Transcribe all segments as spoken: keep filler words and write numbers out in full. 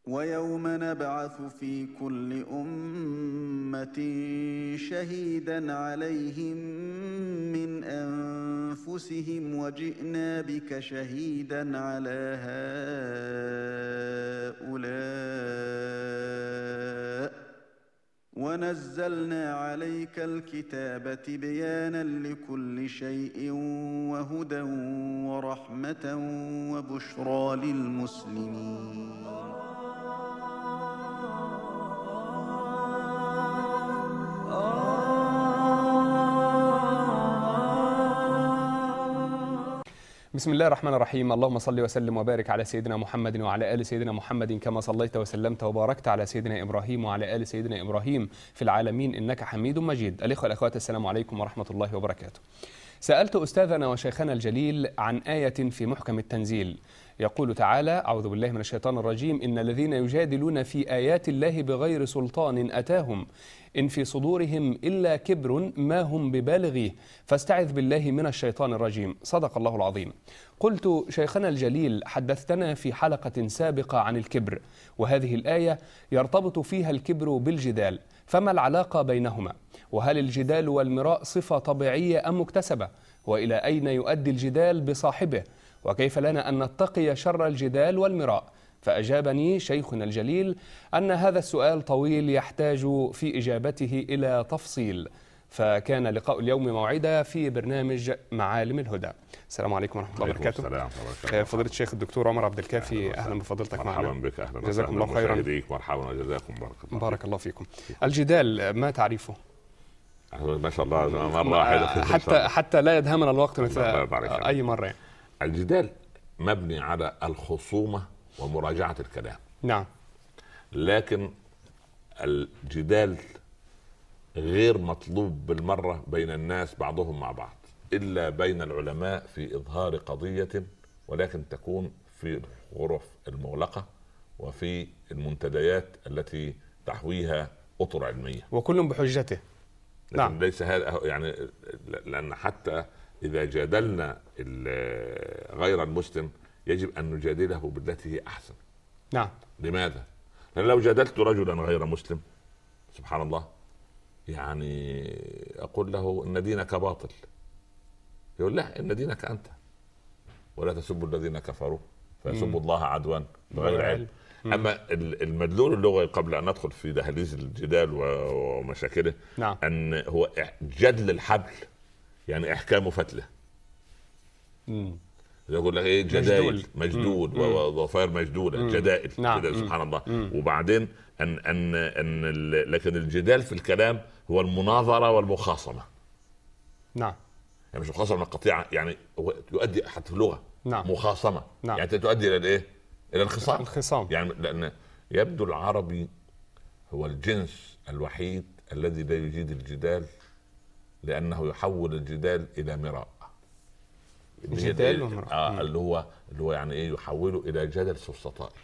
ويوم نبعث في كل أمة شهيدا عليهم من أنفسهم وجئنا بك شهيدا على هؤلاء ونزلنا عليك الكتاب تبيانا لكل شيء وهدى ورحمة وبشرى للمسلمين. بسم الله الرحمن الرحيم. اللهم صل وسلم وبارك على سيدنا محمد وعلى آل سيدنا محمد كما صليت وسلمت وباركت على سيدنا إبراهيم وعلى آل سيدنا إبراهيم في العالمين إنك حميد مجيد. الإخوة والأخوات، السلام عليكم ورحمة الله وبركاته. سألت أستاذنا وشيخنا الجليل عن آية في محكم التنزيل يقول تعالى: أعوذ بالله من الشيطان الرجيم، إن الذين يجادلون في آيات الله بغير سلطان أتاهم إن في صدورهم إلا كبر ما هم ببالغيه فاستعذ بالله من الشيطان الرجيم. صدق الله العظيم. قلت: شيخنا الجليل، حدثتنا في حلقة سابقة عن الكبر، وهذه الآية يرتبط فيها الكبر بالجدال، فما العلاقة بينهما؟ وهل الجدال والمراء صفة طبيعية أم مكتسبة؟ وإلى أين يؤدي الجدال بصاحبه؟ وكيف لنا أن نتقي شر الجدال والمراء؟ فأجابني شيخنا الجليل أن هذا السؤال طويل يحتاج في إجابته إلى تفصيل، فكان لقاء اليوم موعدا في برنامج معالم الهدى. السلام عليكم ورحمة الله وبركاته. السلام ورحمة. فضيلة الشيخ الدكتور عمر عبد الكافي، أهلا بفضيلتك معنا. مرحبا بك. أهلا جزاكم الله خيرا. مرحبا وجزاكم بارك الله. بارك الله فيكم. الجدال ما تعريفه؟ ما شاء الله مرة واحدة حتى حتى لا يدهمنا الوقت مثل أي مرة يعني. الجدال مبني على الخصومة ومراجعة الكلام. نعم. لكن الجدال غير مطلوب بالمرة بين الناس بعضهم مع بعض، إلا بين العلماء في إظهار قضية، ولكن تكون في الغرف المغلقة وفي المنتديات التي تحويها أطر علمية، وكل بحجته. نعم. ليس هذا يعني، لأن حتى إذا جادلنا غير المسلم يجب أن نجادله بالتي هي أحسن. نعم. لماذا؟ لأن لو جادلت رجلا غير مسلم سبحان الله يعني أقول له إن دينك باطل، يقول لا، إن دينك أنت، ولا تسبوا الذين كفروا فيسبوا الله عدوا بغير علم. أما المدلول اللغوي قبل أن ندخل في دهاليز الجدال ومشاكله، نعم. أن هو جدل الحبل يعني إحكام فتله. مم. يقول لك ايه؟ جدائل مجدود وضفائر مجدوده، جدائل. نعم. كده سبحان الله. مم. وبعدين ان ان ان لكن الجدال في الكلام هو المناظره والمخاصمه. نعم. يعني مش مخاصمه قطيعه، يعني يؤدي حتى في اللغه. نعم. مخاصمه. نعم. يعني تؤدي الى الايه؟ الى الخصام. الخصام. يعني لان يبدو العربي هو الجنس الوحيد الذي لا يجيد الجدال، لانه يحول الجدال الى مراء. جدال ومراء. آه اللي هو اللي هو يعني ايه؟ يحوله الى جدل سفسطائي.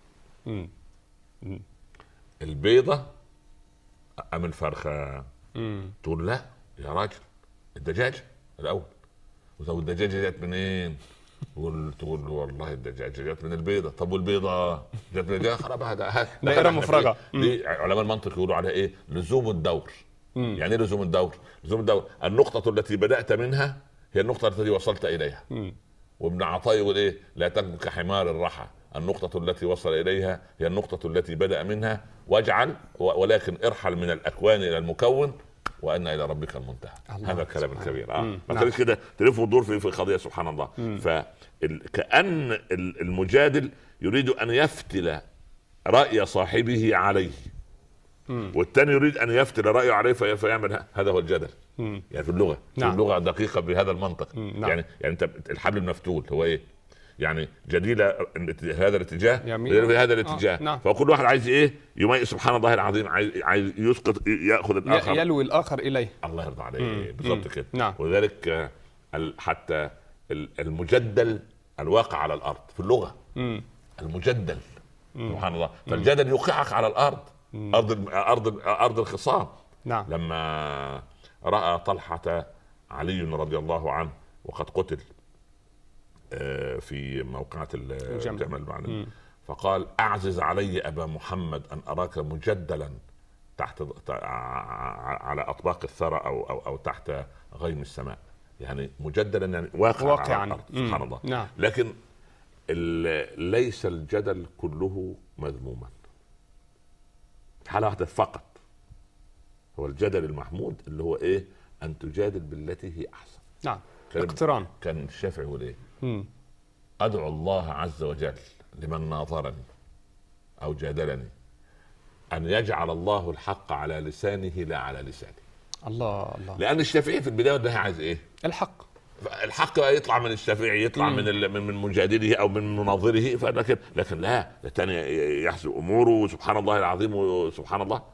البيضة ام الفرخة؟ مم. تقول لا يا راجل، الدجاجة الاول. وطب الدجاجة جت منين؟ تقول تقول والله الدجاجة جت من البيضة. طب والبيضة جت من الدجاجة؟ خلاص هذا دائرة مفرغة. دي علماء المنطق يقولوا عليها ايه؟ لزوم الدور. مم. يعني ايه لزوم الدور؟ لزوم الدور النقطة التي بدأت منها هي النقطة التي وصلت إليها. م. وابن عطاء يقول إيه؟ لا تكن كحمار الرحى، النقطة التي وصل إليها هي النقطة التي بدأ منها، واجعل ولكن ارحل من الأكوان إلى المكون وأن إلى ربك المنتهى. هذا الكلام الكبير. آه. ما تقولش كده تلف وتدور في في قضية سبحان الله. فكأن المجادل يريد أن يفتل رأي صاحبه عليه، والثاني يريد ان يفتل رايه عليه فيعمل. هذا هو الجدل. مم. يعني في اللغه. نعم. في اللغه دقيقه بهذا المنطق. نعم. يعني يعني انت الحبل المفتول هو ايه؟ يعني جديله هذا الاتجاه في هذا الاتجاه. آه. نعم. فكل واحد عايز ايه؟ يميز سبحان الله العظيم، عايز عايز يسقط، ياخذ الاخر، يلوي الاخر اليه. الله يرضى عليه. بالضبط كده. نعم. ولذلك حتى المجدل الواقع على الارض في اللغه. مم. المجدل. مم. سبحان الله. فالجدل يوقعك على الارض. مم. ارض ارض ارض الخصام. نعم. لما راى طلحه علي رضي الله عنه وقد قتل في موقعة الجمل بعد، فقال اعزز علي ابا محمد ان اراك مجدلا تحت على اطباق الثرى او او او تحت غيم السماء، يعني مجدلا يعني واقع واقعا على الارض. سبحان الله. نعم. لكن ليس الجدل كله مذموما، حالة واحدة فقط هو الجدل المحمود اللي هو ايه؟ ان تجادل بالتي هي احسن. نعم. اقتران. كان الشافعي يقول ايه؟ مم. ادعو الله عز وجل لمن ناظرني او جادلني ان يجعل الله الحق على لسانه لا على لساني. الله الله. لان الشافعي في البدايه ده عايز ايه؟ الحق. الحق بقى يطلع من الشافعي، يطلع مم. من من من مجادله او من مناظره، فلكن لكن لا الثاني يحسب اموره سبحان الله العظيم وسبحان الله.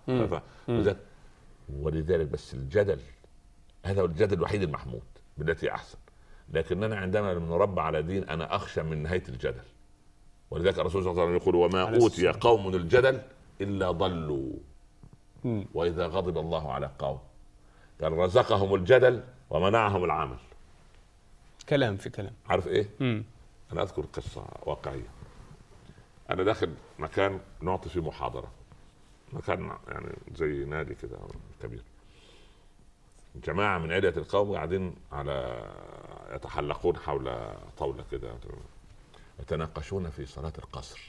ولذلك بس الجدل هذا هو الجدل الوحيد المحمود بالتي احسن. لكننا عندما نربى على دين انا اخشى من نهايه الجدل. ولذلك الرسول صلى الله عليه وسلم يقول وما اوتي قوم الجدل الا ضلوا مم. واذا غضب الله على قوم قال رزقهم الجدل ومنعهم العمل. كلام في كلام. عارف ايه؟ مم. انا اذكر قصه واقعيه. انا داخل مكان نعطي فيه محاضره، مكان يعني زي نادي كده كبير، جماعه من عده القوم قاعدين على يتحلقون حول طاوله كده يتناقشون في صلاه القصر،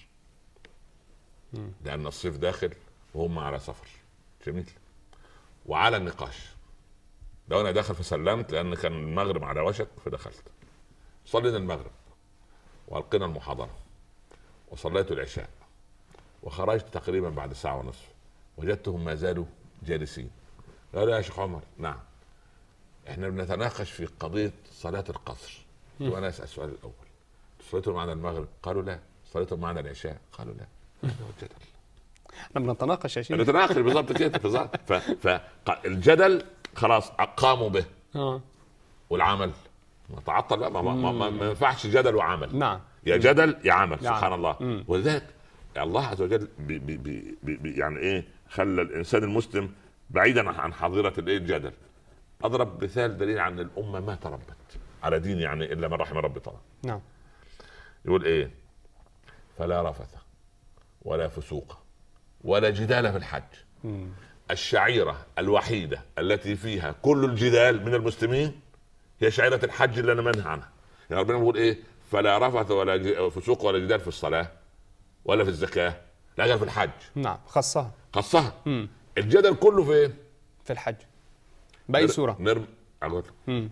مم. لان الصيف داخل وهم على سفر. جميل. وعلى النقاش لو انا داخل فسلمت لان كان المغرب على وشك فدخلت، صلينا المغرب والقينا المحاضره وصليت العشاء وخرجت تقريبا بعد ساعه ونصف وجدتهم ما زالوا جالسين. قالوا يا شيخ عمر نعم احنا بنتناقش في قضيه صلاه القصر. وانا اسال السؤال الاول صليتوا معنا المغرب؟ قالوا لا. صليتوا معنا العشاء؟ قالوا لا. هذا هو الجدل. احنا بنتناقش يا شيخ. بنتناقش بالضبط كده بالضبط. فالجدل خلاص قاموا به. اه والعمل ما تعطل بقى، ما, ما, ما, ما ينفعش جدل وعمل. نعم. يا جدل يا عمل. نعم. سبحان الله. مم. ولذلك الله عز وجل بي بي بي بي يعني ايه خلى الانسان المسلم بعيدا عن حظيره الايه الجدل. اضرب مثال دليل عن الامه ما تربت على دين يعني الا من رحم ربي طبعا. نعم. يقول ايه؟ فلا رفث ولا فسوق ولا جدال في الحج. مم. الشعيره الوحيده التي فيها كل الجدال من المسلمين هي شعيره الحج اللي انا منهى عنها. يعني ربنا بيقول ايه؟ فلا رفث ولا فسوق ولا جدال في الصلاه ولا في الزكاه، لا في الحج. نعم. خصها خصها. مم. الجدل كله فين؟ في الحج. باي سوره؟ نرم اقول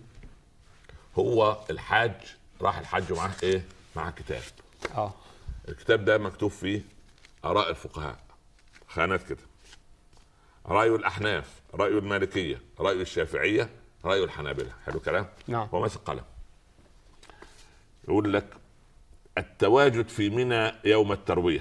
هو الحاج راح الحج ومعاه ايه؟ معاه كتاب. اه الكتاب ده مكتوب فيه اراء الفقهاء، خانات كده، راي الاحناف، راي المالكيه، راي الشافعيه، راي الحنابلة. حلو كلام. نعم. هو ماسك قلم يقول لك التواجد في منى يوم الترويه،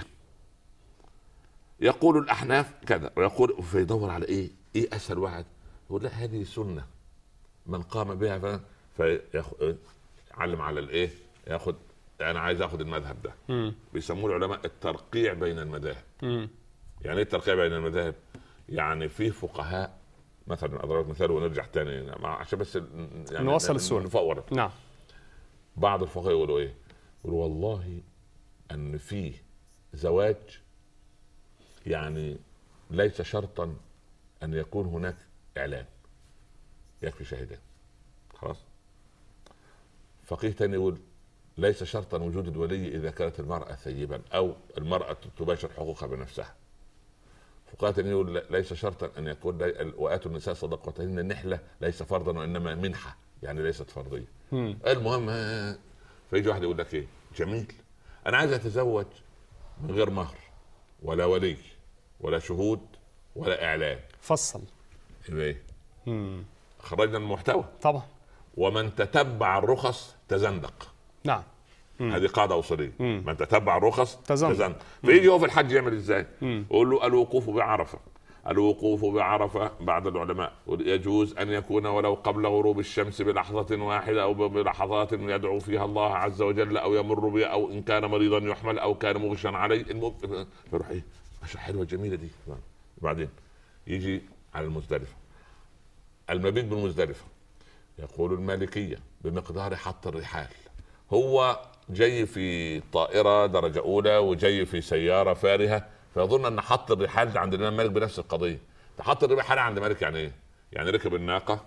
يقول الاحناف كذا ويقول فيدور على ايه؟ ايه اسهل واحد؟ يقول لا هذه سنه من قام بها فيعلم على الايه؟ ياخذ انا عايز اخذ المذهب ده. مم. بيسموه العلماء الترقيع بين المذاهب. مم. يعني ايه الترقيع بين المذاهب؟ يعني في فقهاء مثلا اضرب مثال ونرجع تاني عشان بس يعني نوصل الصوره نفور. نعم. بعض الفقهاء يقولوا ايه؟ يقولوا والله ان في زواج يعني ليس شرطا ان يكون هناك اعلان، يكفي شاهدين خلاص. فقيه تاني يقول ليس شرطا وجود الولي اذا كانت المراه ثيبا او المراه تباشر حقوقها بنفسها. فقيه تاني يقول ليس شرطا ان يكون واتوا النساء صدقاتهن النحله ليس فرضا وانما منحه يعني ليست فرضيه. مم. المهم فيجي واحد يقول لك ايه؟ جميل انا عايز اتزوج من غير مهر ولا ولي ولا شهود ولا اعلان. فصل ايه؟ خرجنا المحتوى طبعا. ومن تتبع الرخص تزندق. نعم. هذه قاعده اصوليه. من تتبع الرخص تزندق, تزندق. فيجي هو في الحج يعمل ازاي؟ يقول له الوقوف بعرفه. الوقوف بعرفه بعد العلماء يجوز ان يكون ولو قبل غروب الشمس بلحظه واحده او بلحظات يدعو فيها الله عز وجل او يمر بها او ان كان مريضا يحمل او كان مغشا عليه. فيروح ايه؟ ماشي حلوه جميله دي. بعدين يجي على المزدلفه، المبيت بالمزدلفه يقول المالكيه بمقدار حط الرحال. هو جاي في طائره درجه اولى وجاي في سياره فارهه، فيظن ان حط الرحال عند الامام مالك بنفس القضيه. حط الرحال عند مالك يعني ايه؟ يعني ركب الناقه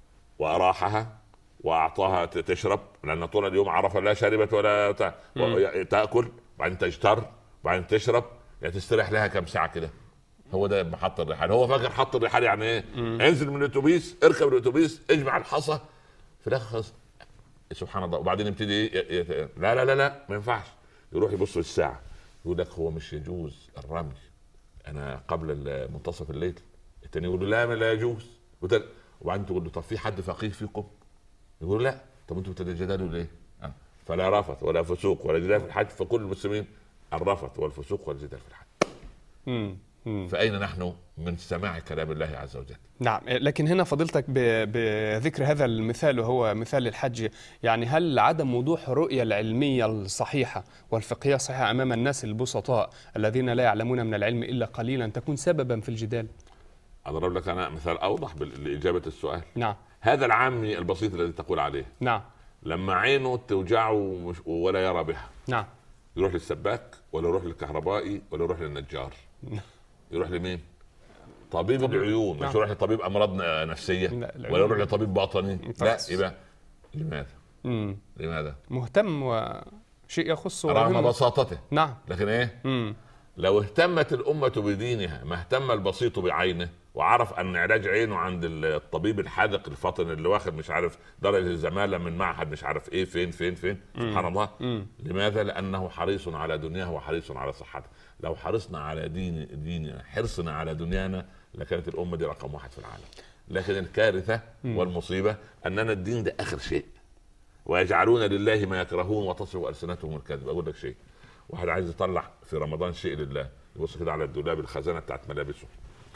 واراحها واعطاها تشرب، لان طول اليوم عرف لا شربت ولا تاكل، بعدين تجتر، بعدين تشرب، يعني تستريح لها كم ساعه كده. هو ده محط الرحال. هو فاكر حط الرحال يعني ايه؟ مم. انزل من الاتوبيس، اركب الاتوبيس، اجمع الحصى في الاخر خلاص. سبحان الله. وبعدين يبتدي ايه؟ لا لا لا لا ما ينفعش. يروح يبص في الساعه، يقول لك هو مش يجوز الرمي، انا قبل منتصف الليل. الثاني يقول له لا لا يجوز. وبعدين تقول له طب في حد فقيه فيكم؟ يقول لا. طب انتوا بتتجادلوا ليه؟ أه. فلا رفث ولا فسوق ولا جدال في الحج، فكل المسلمين الرفث والفسوق والجدال في الحج. امم فأين نحن من سماع كلام الله عز وجل؟ نعم. لكن هنا فضيلتك بذكر هذا المثال وهو مثال الحج، يعني هل عدم وضوح الرؤية العلمية الصحيحة والفقهية الصحيحة أمام الناس البسطاء الذين لا يعلمون من العلم إلا قليلا تكون سببا في الجدال؟ أضرب لك أنا مثال أوضح لإجابة السؤال. نعم. هذا العامي البسيط الذي تقول عليه، نعم، لما عينه توجعه ولا يرى بها، نعم، يروح للسباك ولا يروح للكهربائي ولا يروح للنجار؟ يروح لمين؟ طبيب, طبيب العيون. نعم. مش يروح لطبيب امراض نفسيه ولا يروح لطبيب باطني. لا. يبقى لماذا؟ مم. لماذا؟ مهتم وشيء يخصه رغم بساطته. نعم. لكن ايه؟ مم. لو اهتمت الامه بدينها ما اهتم البسيط بعينه، وعرف ان علاج عينه عند الطبيب الحاذق الفطن اللي واخد مش عارف درجه الزماله من معهد مش عارف ايه فين فين فين. مم. سبحان الله. مم. لماذا؟ لانه حريص على دنياه وحريص على صحته. لو حرصنا على دين ديننا حرصنا على دنيانا لكانت الامه دي رقم واحد في العالم. لكن الكارثه والمصيبه اننا الدين ده اخر شيء، ويجعلون لله ما يكرهون وتصف السنتهم الكذب. اقول لك شيء، واحد عايز يطلع في رمضان شيء لله، يبص كده على الدولاب الخزانه بتاعت ملابسه،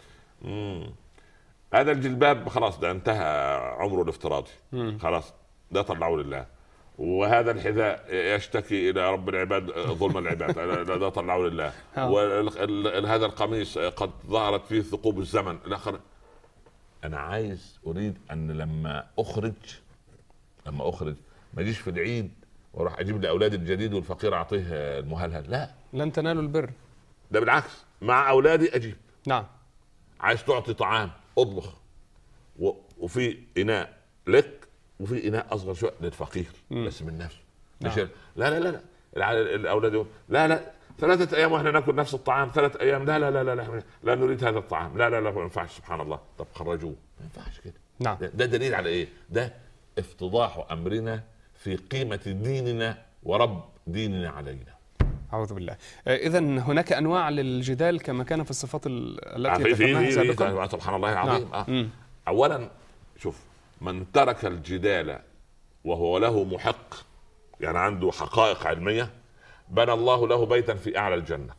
امم هذا الجلباب خلاص ده انتهى عمره الافتراضي، خلاص ده طلعوه لله. وهذا الحذاء يشتكي الى رب العباد ظلم العباد، ده طلعوه لله. وهذا القميص قد ظهرت فيه ثقوب الزمن الاخر. انا عايز اريد ان لما اخرج لما اخرج ما اجيش في العيد واروح اجيب لاولادي الجديد والفقير اعطيه المهلهل. لا، لن تنالوا البر. ده بالعكس، مع اولادي اجيب. نعم. عايز تعطي طعام اطبخ، وفي اناء لك وفي اناء اصغر شويه للفقير. مم. بس من نفسه. نعم. مش لا لا لا لا الاولاد لا لا ثلاثه ايام واحنا ناكل نفس الطعام ثلاث ايام. لا لا لا لا لا, لا نريد هذا الطعام. لا لا لا ما ينفعش. سبحان الله. طب خرجوه. ما ينفعش كده. نعم. ده دليل على ايه؟ ده افتضاح امرنا في قيمه ديننا ورب ديننا علينا. أعوذ بالله. إذا هناك أنواع للجدال كما كان في الصفات التي ذكرناها سابقا. سبحان الله العظيم. نعم. آه. أولا شوف، من ترك الجدال وهو له محق، يعني عنده حقائق علمية، بنى الله له بيتا في أعلى الجنة.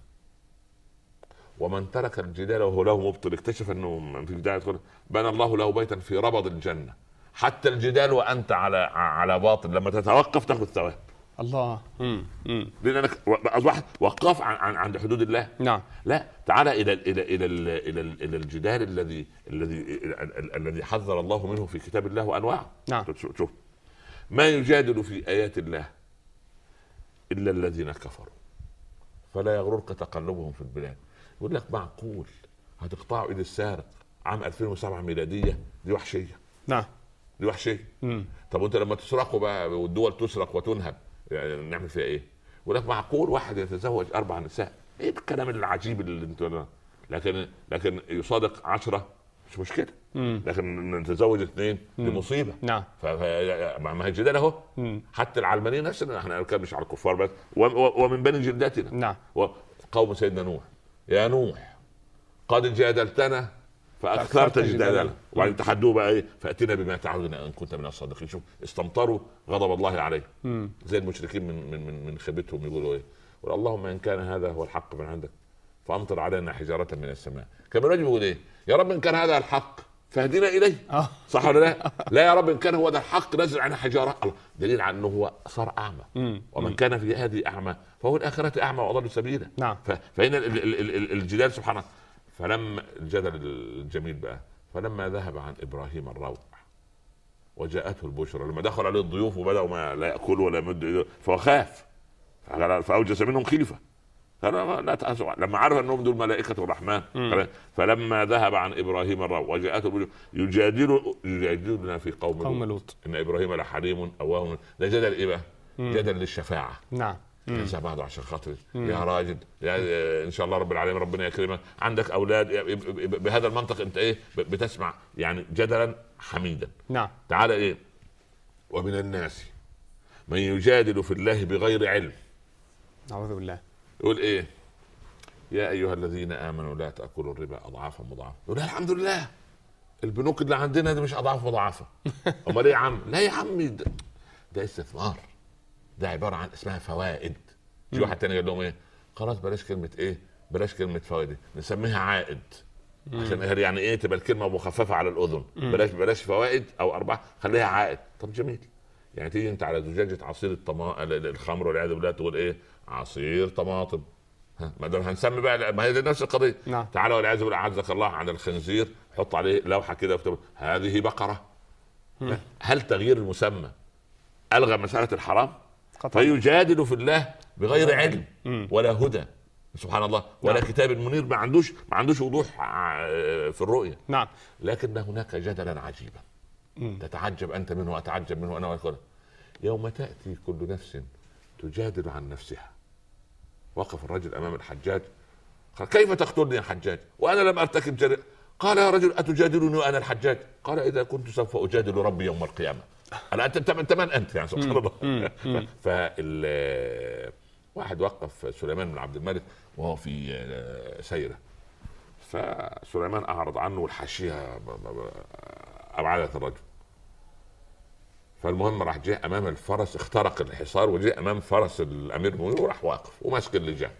ومن ترك الجدال وهو له مبطل، اكتشف أنه من في جدال، بنى الله له بيتا في ربض الجنة. حتى الجدال وأنت على على باطل لما تتوقف تأخذ ثواب. الله. امم امم لانك اصبحت وقاف عن عند حدود الله. نعم. لا، تعال الى الى الى الى الى الجدال الذي الذي الذي حذر الله منه في كتاب الله وانواعه. نعم. شوف، ما يجادل في ايات الله الا الذين كفروا فلا يغررك تقلبهم في البلاد. يقول لك معقول هتقطعوا ايد السارق عام ألفين وسبعة ميلاديه؟ دي وحشيه. نعم، دي وحشيه. امم طب وانت لما تسرقوا بقى والدول تسرق وتنهب يعني نعمل فيها ايه؟ ولك معقول واحد يتزوج اربع نساء؟ ايه الكلام العجيب اللي انت، لكن لكن يصادق عشرة مش مشكله. مم. لكن نتزوج اثنين دي مصيبه. نعم. فما هي الجدال اهو. حتى العلمانيين نفسنا احنا مش على الكفار بس، ومن بني جلدتنا. نعم. وقوم سيدنا نوح، يا نوح قد جادلتنا فاكثرت جدالنا. وبعدين تحدوه بقى ايه؟ فاتنا بما تعودنا ان كنت من الصادقين. شوف، استمطروا غضب الله عليه. مم. زي المشركين من من من, من خيبتهم يقولوا ايه؟ اللهم ان كان هذا هو الحق من عندك فامطر علينا حجاره من السماء. كما الرجل يقول ايه؟ يا رب ان كان هذا الحق فاهدنا اليه. أوه. صح ولا لا؟ لا يا رب ان كان هو ده الحق نزل عنا حجاره. الله، دليل على انه هو صار اعمى. مم. ومن كان في هذه اعمى فهو الاخره اعمى واضل سبيلا. نعم. فهنا الجدال سبحان الله. فلما الجدل الجميل بقى، فلما ذهب عن ابراهيم الروع وجاءته البشرى، لما دخل عليه الضيوف وبداوا ما لا ياكلوا ولا يمد، فهو خاف. فاوجس منهم خيفه. لا تأسوا لما عرف انهم دول ملائكه الرحمن. فلما ذهب عن ابراهيم الروع وجاءته يجادل يجادلنا في قوم, قوم لوط ان ابراهيم لحليم اواه. ده جدل ايه بقى؟ جدل للشفاعه. نعم. ينسى بعضه عشان خاطر يا راجل يا ان شاء الله رب العالمين ربنا يكرمك عندك اولاد. بهذا المنطق انت ايه بتسمع يعني جدلا حميدا. نعم. تعالى ايه ومن الناس من يجادل في الله بغير علم. أعوذ بالله. يقول ايه؟ يا ايها الذين امنوا لا تاكلوا الربا اضعافا مضاعفه. يقول الحمد لله البنوك اللي عندنا دي مش اضعاف مضاعفه. امال ايه يا عم؟ لا يا عم ده, ده استثمار، ده عباره عن اسمها فوائد. في واحد تاني قال لهم ايه؟ خلاص بلاش كلمه ايه؟ بلاش كلمه فوائد نسميها عائد. مم. عشان يعني ايه تبقى الكلمه مخففه على الاذن. مم. بلاش بلاش فوائد او ارباح خليها عائد. طب جميل. يعني تيجي انت على زجاجه عصير الطما... الخمر والعياذ بالله تقول ايه؟ عصير طماطم. ها ما دام هنسمي بقى ما هي نفس القضيه. نعم. تعالى والعياذ بالله عزك الله عن الخنزير حط عليه لوحه كده وكتب هذه بقره. مم. هل تغيير المسمى الغى مساله الحرام؟ قطع. فيجادل في الله بغير علم ولا هدى سبحان الله ولا نعم. كتاب منير. ما عندوش ما عندوش وضوح في الرؤيه. نعم. لكن هناك جدلا عجيبا مم. تتعجب انت منه واتعجب منه انا وكذا. يوم تاتي كل نفس تجادل عن نفسها. وقف الرجل امام الحجاج قال كيف تقتلني يا حجاج وانا لم ارتكب جريمه؟ قال يا رجل اتجادلني وانا الحجاج؟ قال اذا كنت سوف اجادل ربي يوم القيامه. انا انت انت من انت يعني سبحان الله. فال واحد وقف سليمان بن عبد الملك وهو في سيره، فسليمان اعرض عنه والحاشيه ابعدت الرجل. فالمهم راح جاء امام الفرس اخترق الحصار وجاء امام فرس الامير المؤمنين وراح واقف وماسك اللجام.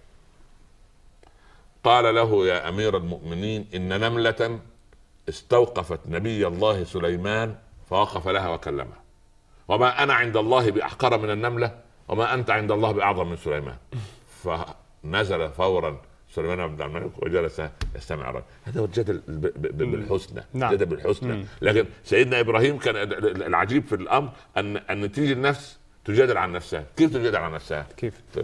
قال له يا امير المؤمنين ان نمله استوقفت نبي الله سليمان فوقف لها وكلمها، وما انا عند الله باحقر من النمله وما انت عند الله باعظم من سليمان. فنزل فورا سليمان بن الملك وجلس يستمع الرجل. هذا هو الجدل بالحسنى. نعم. جدل بالحسنى. مم. لكن سيدنا ابراهيم كان العجيب في الامر ان ان تيجي النفس تجادل عن نفسها. كيف تجادل عن نفسها؟ كيف؟ طيب.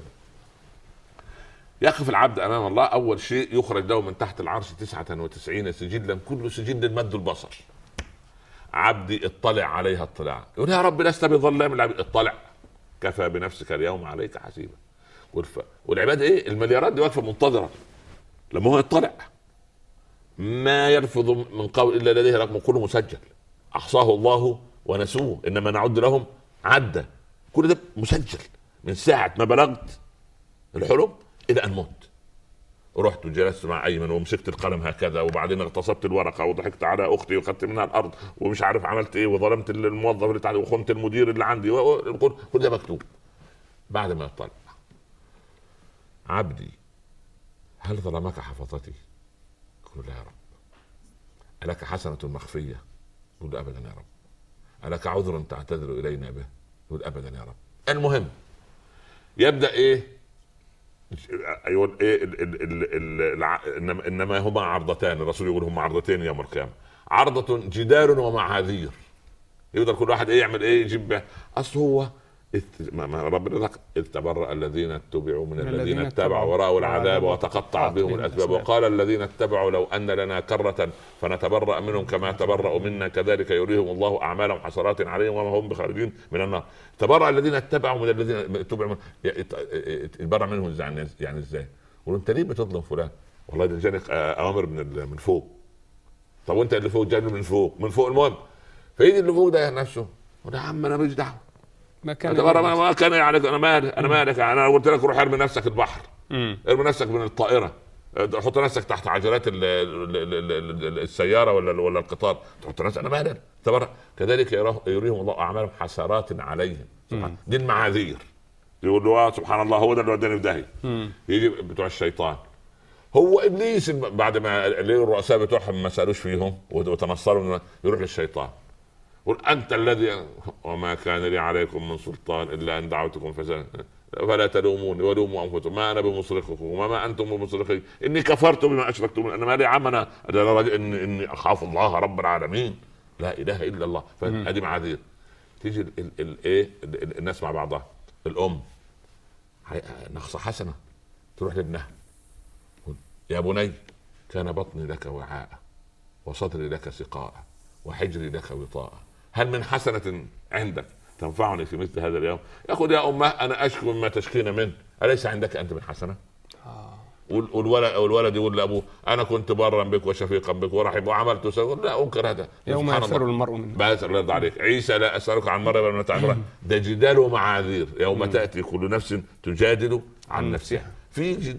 يقف العبد امام الله اول شيء يخرج له من تحت العرش تسعة وتسعين سجلا كل سجل مد البصر. عبدي اطلع عليها اطلاع. يقول يا رب لست بظلام للعبيد. اطلع كفى بنفسك اليوم عليك حسيبا. والعباد ايه المليارات دي واقفه منتظره لما هو يطلع. ما يرفض من قول الا لديه رقم كله مسجل احصاه الله ونسوه انما نعد لهم عده. كل ده مسجل من ساعه ما بلغت الحلم الى ان مت. رحت وجلست مع ايمن ومسكت القلم هكذا وبعدين اغتصبت الورقه وضحكت على اختي وخدت منها الارض ومش عارف عملت ايه وظلمت الموظف اللي تعالى وخنت المدير اللي عندي. كل ده مكتوب. بعد ما يطلع عبدي هل ظلمك حفظتي؟ قل لا يا رب. ألك حسنة مخفية؟ قل أبدا يا رب. ألك عذر تعتذر إلينا به؟ قل أبدا يا رب. المهم يبدأ إيه أيوة إيه ال ال ال ال إنما, إنما هما عرضتان. الرسول يقول هما عرضتين يوم القيامة. عرضة جدار ومعاذير. يقدر كل واحد إيه يعمل إيه يجيب أصل هو ما ربنا إذ تبرأ الذين اتبعوا من, من الذين اتبعوا ورأوا العذاب وتقطع بهم الأسباب وقال الذين اتبعوا لو أن لنا كرة فنتبرأ منهم كما تبرأوا منا كذلك يريهم الله أعمالهم حسرات عليهم وما هم بخارجين من النار. تبرأ الذين اتبعوا من الذين اتبعوا يتبرأ منهم ازاي يعني ازاي؟ وانت ليه بتظلم فلان؟ والله ده جاني أوامر من من فوق. طب وانت اللي فوق جاني من فوق من فوق المهم فيجي اللي فوق ده نفسه وده عم انا مش دعوه ما كان ما, ما كان يعني انا مالك انا مالك انا قلت لك روح ارمي نفسك البحر. مم. ارمي نفسك من الطائره. حط نفسك تحت عجلات السياره ولا ولا القطار. تحط نفسك انا مالك تبرأ. كذلك يريهم الله اعمالهم حسرات عليهم. دي المعاذير. يقول له سبحان الله هو ده اللي وداني في داهيه. يجي بتوع الشيطان هو ابليس بعد ما الرؤساء بتوعهم ما سالوش فيهم وتنصروا يروح للشيطان قل أنت الذي وما كان لي عليكم من سلطان إلا أن دعوتكم فلا تلوموني ولوموا أنفسكم ما أنا بمصرخكم وما أنتم بمصرخي إني كفرت بما أشركتم. أنا مالي عم أنا إني, إني أخاف الله رب العالمين لا إله إلا الله. فهذه معاذير. تيجي الإيه الناس مع بعضها. الأم نقص حسنه تروح لابنها، يا بني كان بطني لك وعاء وصدري لك سقاء وحجري لك وطاء، هل من حسنه عندك تنفعني في مثل هذا اليوم؟ يقول يا امه انا اشكو مما تشكين منه، اليس عندك انت من حسنه؟ والولد والولد يقول لابوه انا كنت برا بك وشفيقا بك ورحب وعملت سوى، لا انكر هذا. يوم يفر المرء منه. بس الله يرضى عليك. عيسى لا اسالك عن مره ولا تعمره، ده جدال ومعاذير يوم تاتي كل نفس تجادل عن نفسها. في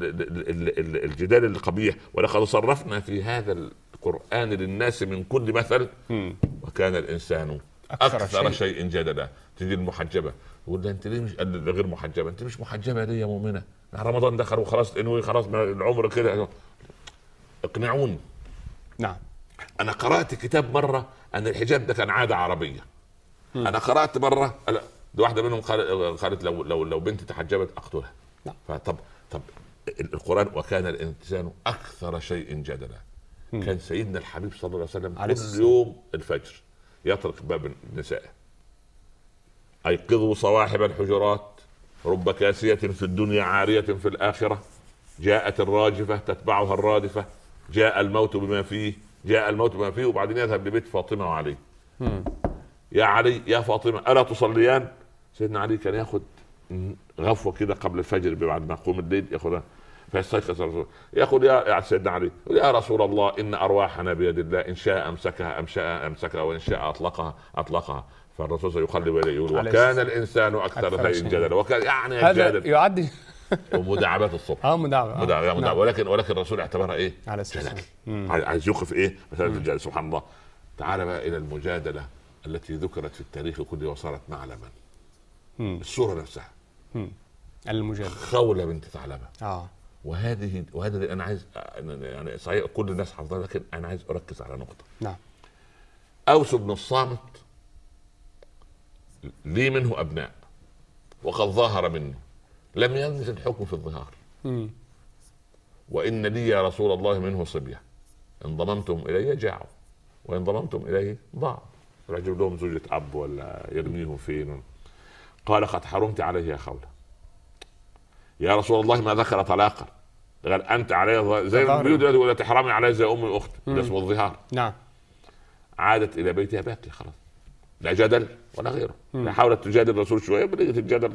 الجدال القبيح، ولقد صرفنا في هذا القران للناس من كل مثل وكان الانسان اكثر, أكثر شيء, شيء جدلا. تجي المحجبه تقول لها انت ليه مش غير محجبه؟ انت مش محجبه ليه يا مؤمنه؟ رمضان دخل وخلاص انوي خلاص العمر كده. اقنعوني. نعم. انا قرات كتاب مره ان الحجاب ده كان عاده عربيه. م. انا قرات مره واحده منهم قالت لو لو لو بنتي تحجبت اقتلها. نعم. فطب طب القران وكان الانسان اكثر شيء جدلا. م. كان سيدنا الحبيب صلى الله عليه وسلم كل يوم الفجر يطرق باب النساء، ايقظوا صواحب الحجرات رب كاسية في الدنيا عارية في الآخرة، جاءت الراجفة تتبعها الرادفة، جاء الموت بما فيه جاء الموت بما فيه وبعدين يذهب لبيت فاطمة وعلي. م. يا علي يا فاطمة ألا تصليان؟ سيدنا علي كان ياخد غفوة كده قبل الفجر بعد ما يقوم الليل ياخدها فيستيقظ الرسول يقول يا سيدنا علي يا رسول الله إن أرواحنا بيد الله إن شاء أمسكها أم شاء أمسكها وإن شاء أطلقها أطلقها. فالرسول سيقلب يديه يقول وكان الانسان اكثر شيء جدلا. وكان يعني هذا يعد ومداعبات الصبح. اه مداعبه مداعبه مداعبه نعم. ولكن ولكن الرسول اعتبرها ايه؟ جدل. عايز يوقف ايه؟ مثلا الجدل. سبحان الله. تعال بقى الى المجادله التي ذكرت في التاريخ كله وصارت معلما. الصوره نفسها. مم. المجادله خولة بنت ثعلبه. اه وهذه وهذا انا عايز يعني صحيح كل الناس حافظها لكن انا عايز اركز على نقطه. نعم. اوس بن الصامت لي منه أبناء وقد ظاهر منه، لم ينزل الحكم في الظهار. م. وإن لي يا رسول الله منه صبية إن ضممتم إليه جاعوا وإن ضممتم إليه ضاعوا. يجيب لهم زوجة أب ولا يرميهم فين؟ قال قد حرمت عليه يا خولة. يا رسول الله ما ذكر طلاقا، قال أنت علي زي البيوت ولا تحرمي علي زي أم الأخت، ده اسمه الظهار. نعم. عادت إلى بيتها باقي خلاص، لا جدل ولا غيره. حاولت تجادل الرسول شويه بدأت الجدل.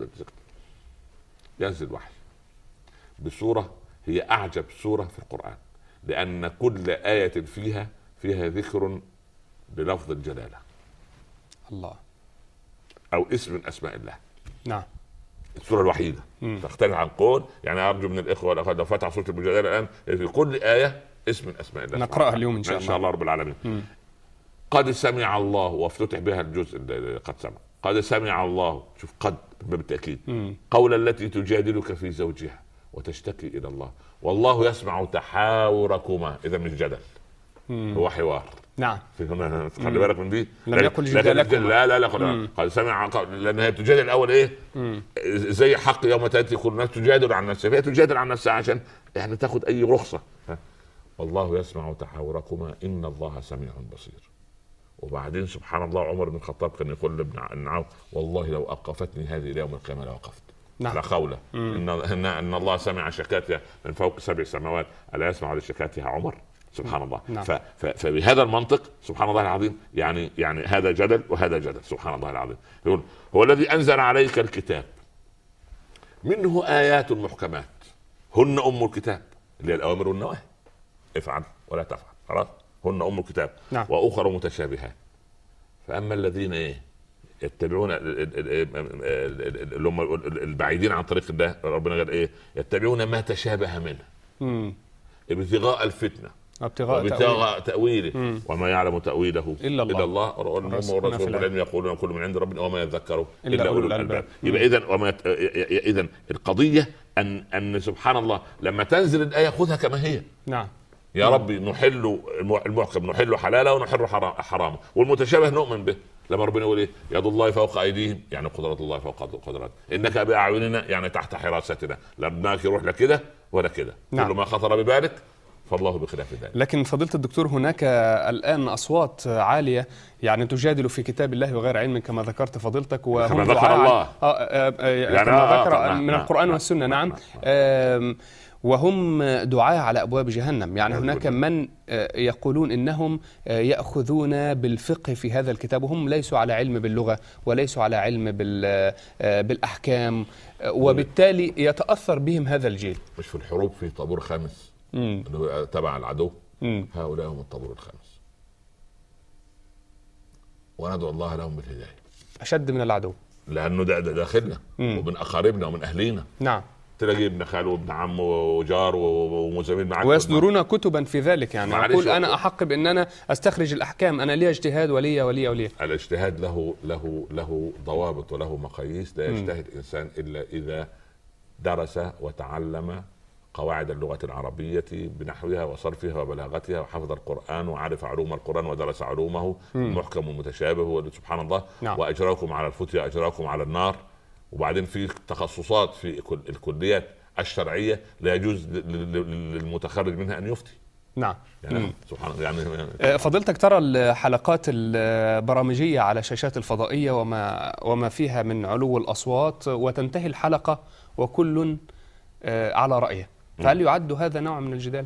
ينزل وحي بسوره هي اعجب سوره في القران، لان كل آية فيها فيها ذكر بلفظ الجلاله الله او اسم من اسماء الله. نعم. السوره الوحيده تختلف عن قول يعني ارجو من الاخوه والاخوات لو فتح سوره المجادله الان في كل آية اسم من اسماء الله. نقراها اليوم ان شاء الله ان شاء الله رب العالمين. م. قد سمع الله وافتتح بها الجزء اللي قد سمع. قد سمع الله، شوف قد بالتأكيد، قول التي تجادلك في زوجها وتشتكي إلى الله والله يسمع تحاوركما. إذا مش جدل، هو حوار. نعم. هنا خلي بالك من دي. لم يقل جدالكما. لا لا لا قد سمع، لأن هي تجادل الأول إيه؟ مم. زي حق يوم تأتي كل نفس تجادل عن نفسها، فهي تجادل عن نفسها عشان يعني تاخد أي رخصة. والله يسمع تحاوركما إن الله سميع بصير. وبعدين سبحان الله عمر بن الخطاب كان يقول لابن عوف والله لو أوقفتني هذه الى يوم القيامة لوقفت. نعم. على قوله إن, إن, إن الله سمع شكاتها من فوق سبع سماوات ألا يسمع لشكاتها عمر؟ سبحان الله. نعم. ف ف فبهذا المنطق سبحان الله العظيم يعني يعني هذا جدل وهذا جدل. سبحان الله العظيم. يقول هو الذي أنزل عليك الكتاب منه آيات محكمات هن أم الكتاب اللي هي الأوامر والنواهي، افعل ولا تفعل خلاص، هن أم الكتاب. نعم. وأخر متشابهات فأما الذين إيه يتبعون اللي هم البعيدين عن طريق الله ربنا قال إيه يتبعون ما تشابه منه مم. ابتغاء الفتنة ابتغاء تأويله وما يعلم تأويله إلا الله, إلا الله. والرسول العلم يقولون كل من عند ربنا وما يذكروا إلا, إلا أولو الألباب. يبقى إذن وما يت... إذن القضية أن أن سبحان الله لما تنزل الآية خذها كما هي. نعم. يا ربي نحل المحكم نحل حلاله ونحل حرامه والمتشابه نؤمن به. لما ربنا يقول ايه يد الله فوق ايديهم يعني قدرة الله فوق قدرات، انك باعيننا يعني تحت حراستنا، لا بدناك يروح لكده ولا كده. نعم. كل ما خطر ببالك فالله بخلاف ذلك. لكن فضيلة الدكتور هناك الآن أصوات عالية يعني تجادل في كتاب الله وغير علم كما ذكرت فضيلتك، وهم ذكر دعاء الله آه آه آه يعني كما آه ذكر آه من القرآن والسنة. نعم. آه وهم دعاة على أبواب جهنم. يعني هناك من يقولون إنهم يأخذون بالفقه في هذا الكتاب وهم ليسوا على علم باللغة وليسوا على علم بالأحكام، وبالتالي يتأثر بهم هذا الجيل. مش في الحروب في طابور خامس اللي تبع العدو؟ مم. هؤلاء هم الطابور الخامس، وندعو الله لهم بالهداية. أشد من العدو لأنه ده داخلنا ومن أقاربنا ومن أهلينا. نعم. تلاقي ابن خاله وابن عمه وجار ومزامين معك، ويصدرون كتبا في ذلك. يعني يقول أنا أحق بأن أنا أستخرج الأحكام، أنا لي اجتهاد ولي ولي ولي. الاجتهاد له له له ضوابط وله مقاييس. لا يجتهد إنسان إلا إذا درس وتعلم قواعد اللغة العربية بنحوها وصرفها وبلاغتها، وحفظ القرآن وعرف علوم القرآن ودرس علومه المحكم والمتشابه، سبحان الله. نعم. وأجراكم على الفتية أجراكم على النار. وبعدين في تخصصات في الكليات الشرعية لا يجوز للمتخرج منها أن يفتي. نعم. يعني سبحان الله. يعني فضيلتك ترى الحلقات البرامجية على شاشات الفضائية وما وما فيها من علو الأصوات، وتنتهي الحلقة وكل على رأيه، فهل يعد هذا نوع من الجدال؟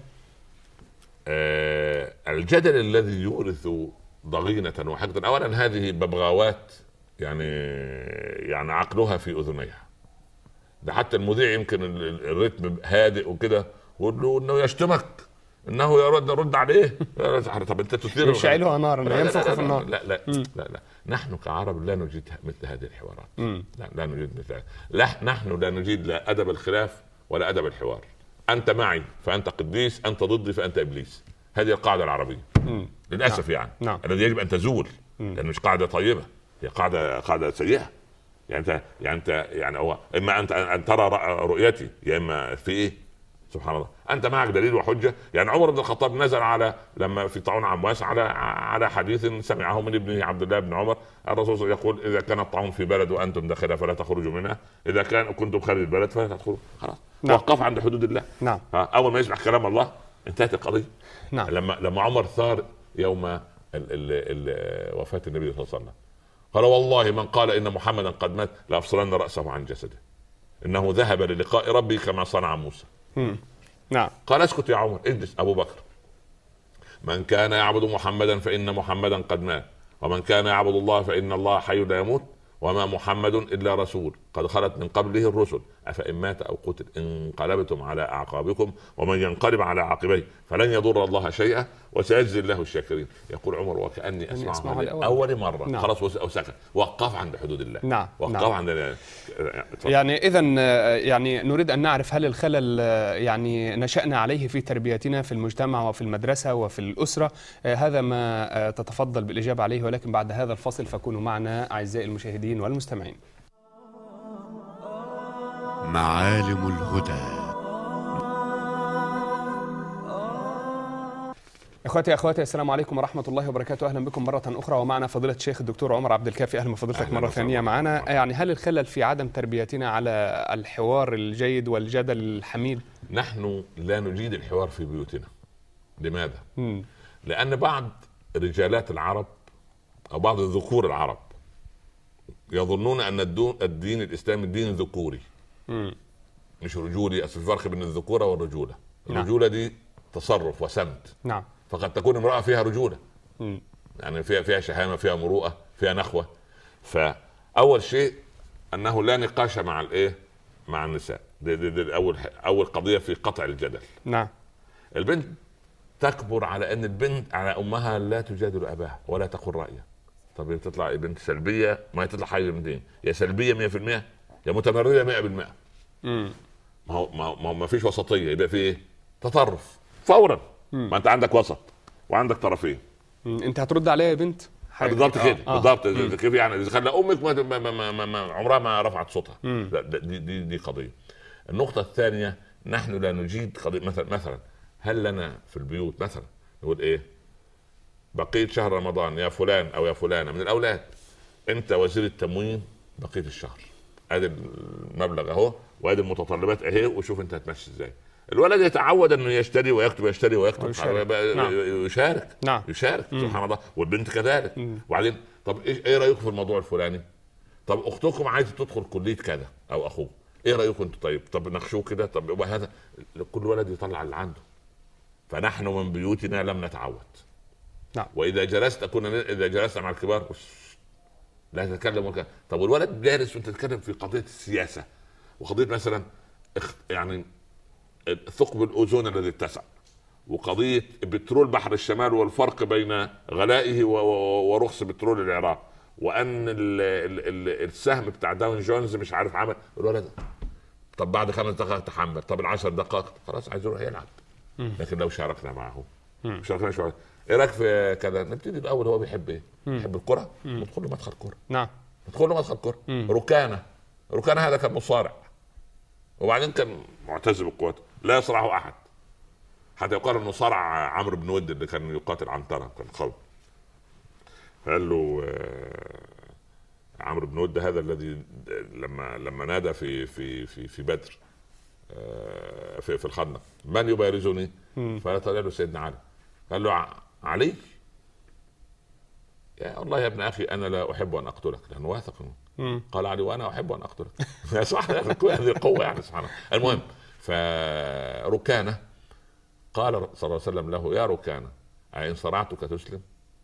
آه الجدل الذي يورث ضغينة وحقدا، أولا هذه ببغاوات يعني يعني عقلها في أذنيها. ده حتى المذيع يمكن الريتم هادئ وكده ويقول له انه يشتمك انه يرد رد عليه. طب انت تثير يشعلها نارا ينفخ في النار. لا لا لا, لا لا نحن كعرب لا نجيد مثل هذه الحوارات. لا لا نجيد مثل لا نحن لا نجيد لا أدب الخلاف ولا أدب الحوار. أنت معي فأنت قديس، أنت ضدي فأنت إبليس. هذه القاعدة العربية. مم. للأسف. نعم. يعني نعم. الذي يجب أن تزول، لأنه مش قاعدة طيبة، هي قاعدة قاعدة سيئة. يعني أنت يعني أنت يعني هو إما أنت أن ترى رؤيتي يا إما في إيه. سبحان الله. أنت معك دليل وحجة. يعني عمر بن الخطاب نزل على لما في طاعون عمواس على على حديث سمعه من ابنه عبد الله بن عمر. الرسول يقول إذا كان الطاعون في بلد وأنتم داخلها فلا تخرجوا منها، إذا كان كنتم خارج البلد فلا تدخلوا. خلاص. نعم. وقف عند حدود الله. نعم. أول ما يسمع كلام الله انتهت القضية. نعم. لما لما عمر ثار يوم ال ال ال وفاة النبي صلى الله عليه وسلم قال والله من قال إن محمدا قد مات لأفصلن رأسه عن جسده، إنه ذهب للقاء ربي كما صنع موسى. مم. نعم. قال اسكت يا عمر. اجلس. أبو بكر من كان يعبد محمدا فإن محمدا قد مات، ومن كان يعبد الله فإن الله حي لا يموت، وما محمد إلا رسول قد خلت من قبله الرسل أفإن مات أو قتل انقلبتم على أعقابكم ومن ينقلب على عقبيه فلن يضر الله شيئا وسيجزي الله الشاكرين. يقول عمر وكأني أسمعه أول مرة. نعم. خلاص وسكت. وقف عند حدود الله. نعم. وقف. نعم. عند يعني إذن يعني نريد أن نعرف هل الخلل يعني نشأنا عليه في تربيتنا في المجتمع وفي المدرسة وفي الأسرة؟ هذا ما تتفضل بالإجابة عليه، ولكن بعد هذا الفصل فكونوا معنا أعزائي المشاهدين والمستمعين. معالم الهدى. اخواتي اخواتي السلام عليكم ورحمه الله وبركاته. اهلا بكم مره اخرى، ومعنا فضيله الشيخ الدكتور عمر عبد الكافي. اهلا بفضيلتك مره ثانيه معنا. يعني هل الخلل في عدم تربيتنا على الحوار الجيد والجدل الحميد؟ نحن لا نجيد الحوار في بيوتنا. لماذا؟ مم. لان بعض رجالات العرب او بعض الذكور العرب يظنون ان الدين الاسلامي دين ذكوري. مم. مش رجولي. اصل في فرق بين الذكوره والرجوله. الرجوله دي تصرف وسمت. نعم. فقد تكون امرأة فيها رجولة. م. يعني فيها فيها شهامة، فيها مروءة، فيها نخوة. فأول شيء أنه لا نقاش مع الإيه؟ مع النساء. دي, دي, دي أول أول قضية في قطع الجدل. نعم. البنت تكبر على أن البنت على أمها لا تجادل أباها ولا تقول رأيها. طب تطلع بنت سلبية، ما تطلع حاجة من دين، يا سلبية مية في المية يا متمردة مية بالمية. ما هو ما ما فيش وسطية، يبقى في إيه؟ تطرف فورا. ما انت عندك وسط وعندك طرفين. انت هترد عليها يا بنت بالضبط كده. آه. بالضبط. كيف يعني اذا خلى امك ما ما ما ما ما عمرها ما رفعت صوتها. دي دي دي قضيه. النقطه الثانيه، نحن لا نجيد قضيه. مثلا مثلا هل لنا في البيوت مثلا نقول ايه؟ بقيه شهر رمضان يا فلان او يا فلانه من الاولاد انت وزير التموين بقيه الشهر، ادي المبلغ اهو وادي المتطلبات اهي وشوف انت هتمشي ازاي. الولد يتعود انه يشتري ويكتب يشتري ويكتب ويشارك. نعم. يشارك نعم. يشارك سبحان الله. والبنت كذلك. مم. وبعدين طب ايه إيه رايكم في الموضوع الفلاني؟ طب اختكم عايزه تدخل كليه كذا او اخوه، ايه رايكم انتوا؟ طيب طب نخشوه كده. طب وهذا كل ولد يطلع اللي عنده. فنحن من بيوتنا لم نتعود. نعم. واذا جلست كنا اذا جلست مع الكبار لا تتكلم وكذا. طب والولد جالس وانت تتكلم في قضيه السياسه وقضيه مثلا يعني ثقب الاوزون الذي اتسع، وقضيه بترول بحر الشمال والفرق بين غلائه ورخص بترول العراق، وان ال ال ال السهم بتاع داون جونز مش عارف عمل الولد. طب بعد خمس دقائق تحمل، طب العشر دقائق خلاص عايز يروح يلعب. لكن لو شاركنا معه شاركنا شويه، ايه رايك في كذا؟ نبتدي الاول هو بيحب ايه؟ بيحب الكره، ندخل له مدخل كره. نعم. ندخل له مدخل كره. ركانه ركانه هذا كان مصارع، وبعدين كان معتز بالقوات لا يصرعه احد. حتى يقال انه صرع عمرو بن ود اللي كان يقاتل عنترة، كان قوي. قال له آه عمرو بن ود هذا الذي لما لما نادى في في في في بدر آه في في الخندق من يبارزني؟ فطلع له سيدنا علي. قال له علي؟ يا الله يا ابن اخي انا لا احب ان اقتلك لانه واثق. قال علي وانا احب ان اقتلك. صح، هذه قوه يعني سبحان الله. المهم فركانه قال صلى الله عليه وسلم له يا ركانه أئن صرعتك تسلم؟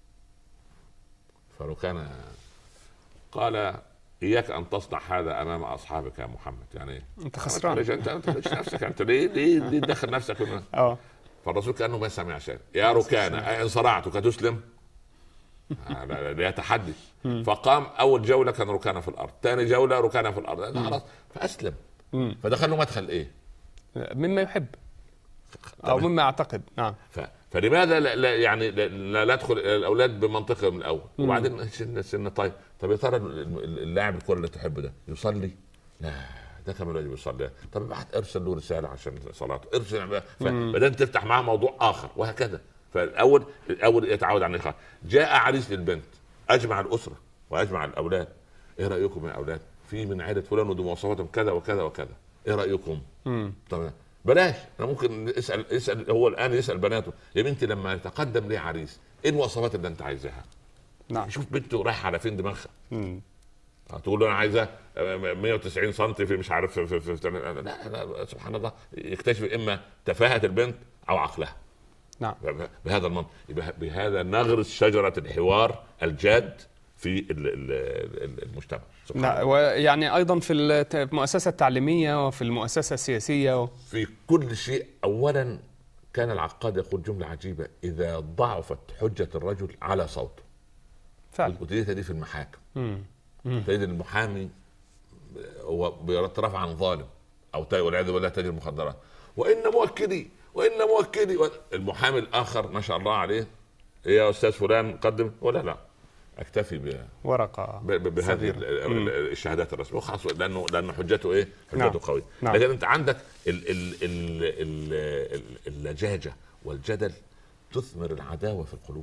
فركانه قال اياك ان تصنع هذا امام اصحابك يا محمد. يعني انت خسران، انت انت ليش نفسك؟ انت ليه ليه ليه تدخل نفسك هنا؟ اه فالرسول كانه ما سمع شيء. يا ركانه أئن صرعتك تسلم؟ ليتحدي. فقام اول جوله كان ركانه في الارض، ثاني جوله ركانه في الارض، خلاص فاسلم. فدخل له مدخل ايه؟ مما يحب او مما اعتقد. نعم. ف... فلماذا لا, لا يعني لا, لا ادخل الاولاد بمنطقهم من الاول؟ وبعدين سن سن طيب طب يا ترى اللاعب الكره اللي تحبه ده يصلي؟ لا ده كمان واجب يصلي. طب ابعت ارسل له رساله عشان صلاته، ارسل. فبدأت تفتح معاه موضوع اخر وهكذا. فالاول الاول يتعود على النقاش. جاء عريس للبنت، اجمع الاسره واجمع الاولاد. ايه رايكم يا اولاد؟ في من عائله فلان ودي مواصفاتهم كذا وكذا وكذا، ايه رايكم؟ طبعا بلاش. انا ممكن اسال اسال هو الان يسال بناته يا بنتي لما يتقدم لي عريس ايه المواصفات اللي انت عايزاها؟ نعم. شوف بنته رايحه على فين دماغها. تقول له انا عايزه مية وتسعين سم في مش عارف في, في, في, في لا, لا سبحان الله يكتشف اما تفاهه البنت او عقلها. نعم. بهذا المنطق بهذا نغرس شجره الحوار الجاد في المجتمع. نعم. ويعني ايضا في المؤسسه التعليميه وفي المؤسسه السياسيه و... في كل شيء. اولا كان العقاد يقول جمله عجيبه: اذا ضعفت حجه الرجل على صوته. فعلا. وديتها دي في المحاكم. تجد المحامي هو بيترفع عن ظالم او والعياذ بالله تاجر مخدرات، وان موكلي وان موكلي و... المحامي الاخر ما شاء الله عليه يا استاذ فلان قدم ولا لا اكتفي ب... ورقه ب... ب... بهذه الشهادات الرسميه وخلاص، لانه لانه حجته ايه؟ حجته نعم. قويه. نعم. لكن انت عندك ال... ال... ال... ال... اللجاجه والجدل تثمر العداوه في القلوب.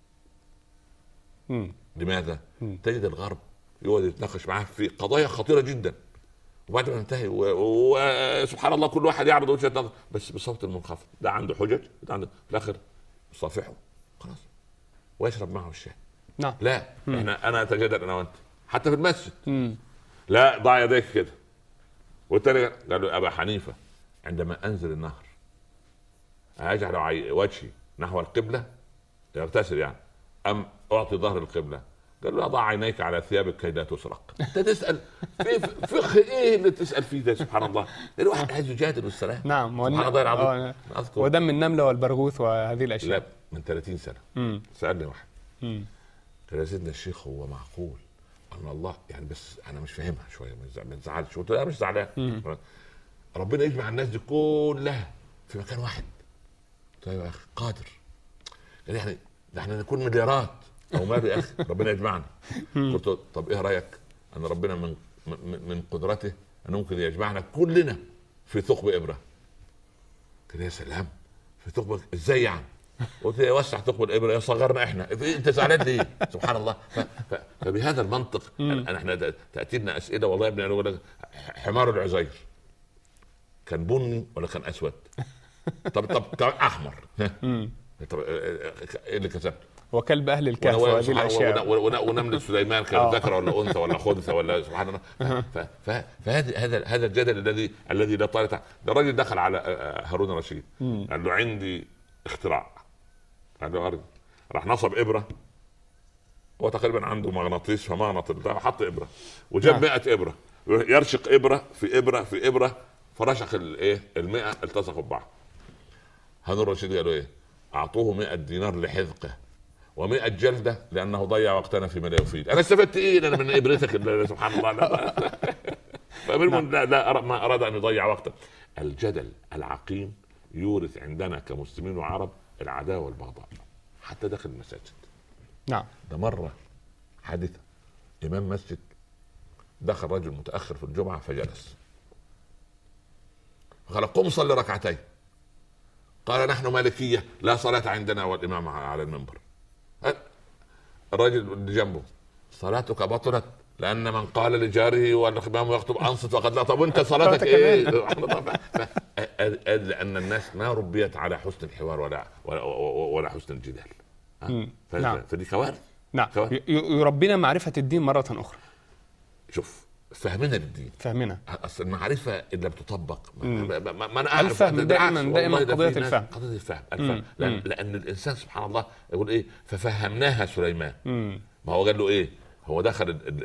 مم. لماذا؟ مم. تجد الغرب يقعد يتناقش معاه في قضايا خطيره جدا، وبعد ما ينتهي وسبحان الله كل واحد يعرض وجهه نظر بس بصوت منخفض. ده عنده حجج، ده عنده في الاخر يصافحه خلاص ويشرب معه الشاي. نعم. لا مم. احنا انا اتجادل انا وانت حتى في المسجد. مم. لا ضع يديك كده. والتاني قال له ابا حنيفه عندما انزل النهر اجعل وجهي نحو القبله يغتسل يعني ام اعطي ظهر القبله؟ قال له اضع عينيك على ثيابك كي لا تسرق. انت تسال في فقه ايه اللي تسال فيه ده؟ سبحان الله. الواحد عايز يجادل والسلام. نعم. سبحان الله العظيم. ودم النمله والبرغوث وهذه الاشياء. لا من ثلاثين سنه مم. سالني واحد مم. قال يا سيدنا الشيخ هو معقول ان الله يعني بس انا مش فاهمها شويه ما تزعلش. قلت له لا مش زعلان. ربنا يجمع الناس دي كلها في مكان واحد. طيب يا اخي قادر. قال يعني ده احنا نكون مليارات او ما يا اخي ربنا يجمعنا. قلت طب ايه رايك ان ربنا من من قدرته انه ممكن يجمعنا كلنا في ثقب ابره؟ قال يا سلام في ثقب ازاي يعني؟ قلت يا وسع ثقب الابره يا صغرنا احنا انت زعلان ليه؟ سبحان الله. ف... ف... فبهذا المنطق احنا تاتينا اسئله والله يا ابني انا اقول لك حمار العزير كان بني ولا كان اسود؟ طب طب كان احمر. طب ايه اللي كسبته؟ وكلب اهل الكهف وهذه الاشياء. ونملة سليمان كان ذكر ولا انثى ولا خنثى ولا سبحان الله. فهذا هذا هذا الجدل الذي الذي لا طالت. ده الراجل دخل على هارون الرشيد قال له عندي اختراع. قال له راح نصب ابره، هو تقريبا عنده مغناطيس فمغناطيس حط ابره وجاب مئة ابره، يرشق ابره في ابره في ابره فرشق الايه المئة التصقوا ببعض. هارون الرشيد قالوا ايه؟ اعطوه مئة دينار لحذقه ومئة جلده لانه ضيع وقتنا في ما لا يفيد. انا استفدت ايه انا من ابرتك؟ سبحان الله. لا فامير لا, لا ما اراد ان يضيع وقته. الجدل العقيم يورث عندنا كمسلمين وعرب العداوه والبغضاء حتى داخل المساجد. نعم. ده مره حادثه، امام مسجد دخل رجل متاخر في الجمعه فجلس، قال قم صلي ركعتين. قال نحن مالكيه لا صلاه عندنا والامام على المنبر. الرجل اللي جنبه صلاتك بطلت لان من قال لجاره والامام يخطب انصت وقد لا. طب وانت صلاتك ايه؟ لان الناس ما ربيت على حسن الحوار ولا ولا, ولا حسن الجدال. نعم. فدي كوارث. نعم. يربينا معرفه الدين مره اخرى. شوف فهمنا للدين، فهمنا اصل المعرفه الا بتطبق. ما, ما, ما انا اعرف الفهم دائما دائما قضيه الفهم قضيه الفهم, الفهم. لأن, لان الانسان سبحان الله يقول ايه ففهمناها سليمان. مم. ما هو قال له ايه؟ هو دخل ال ال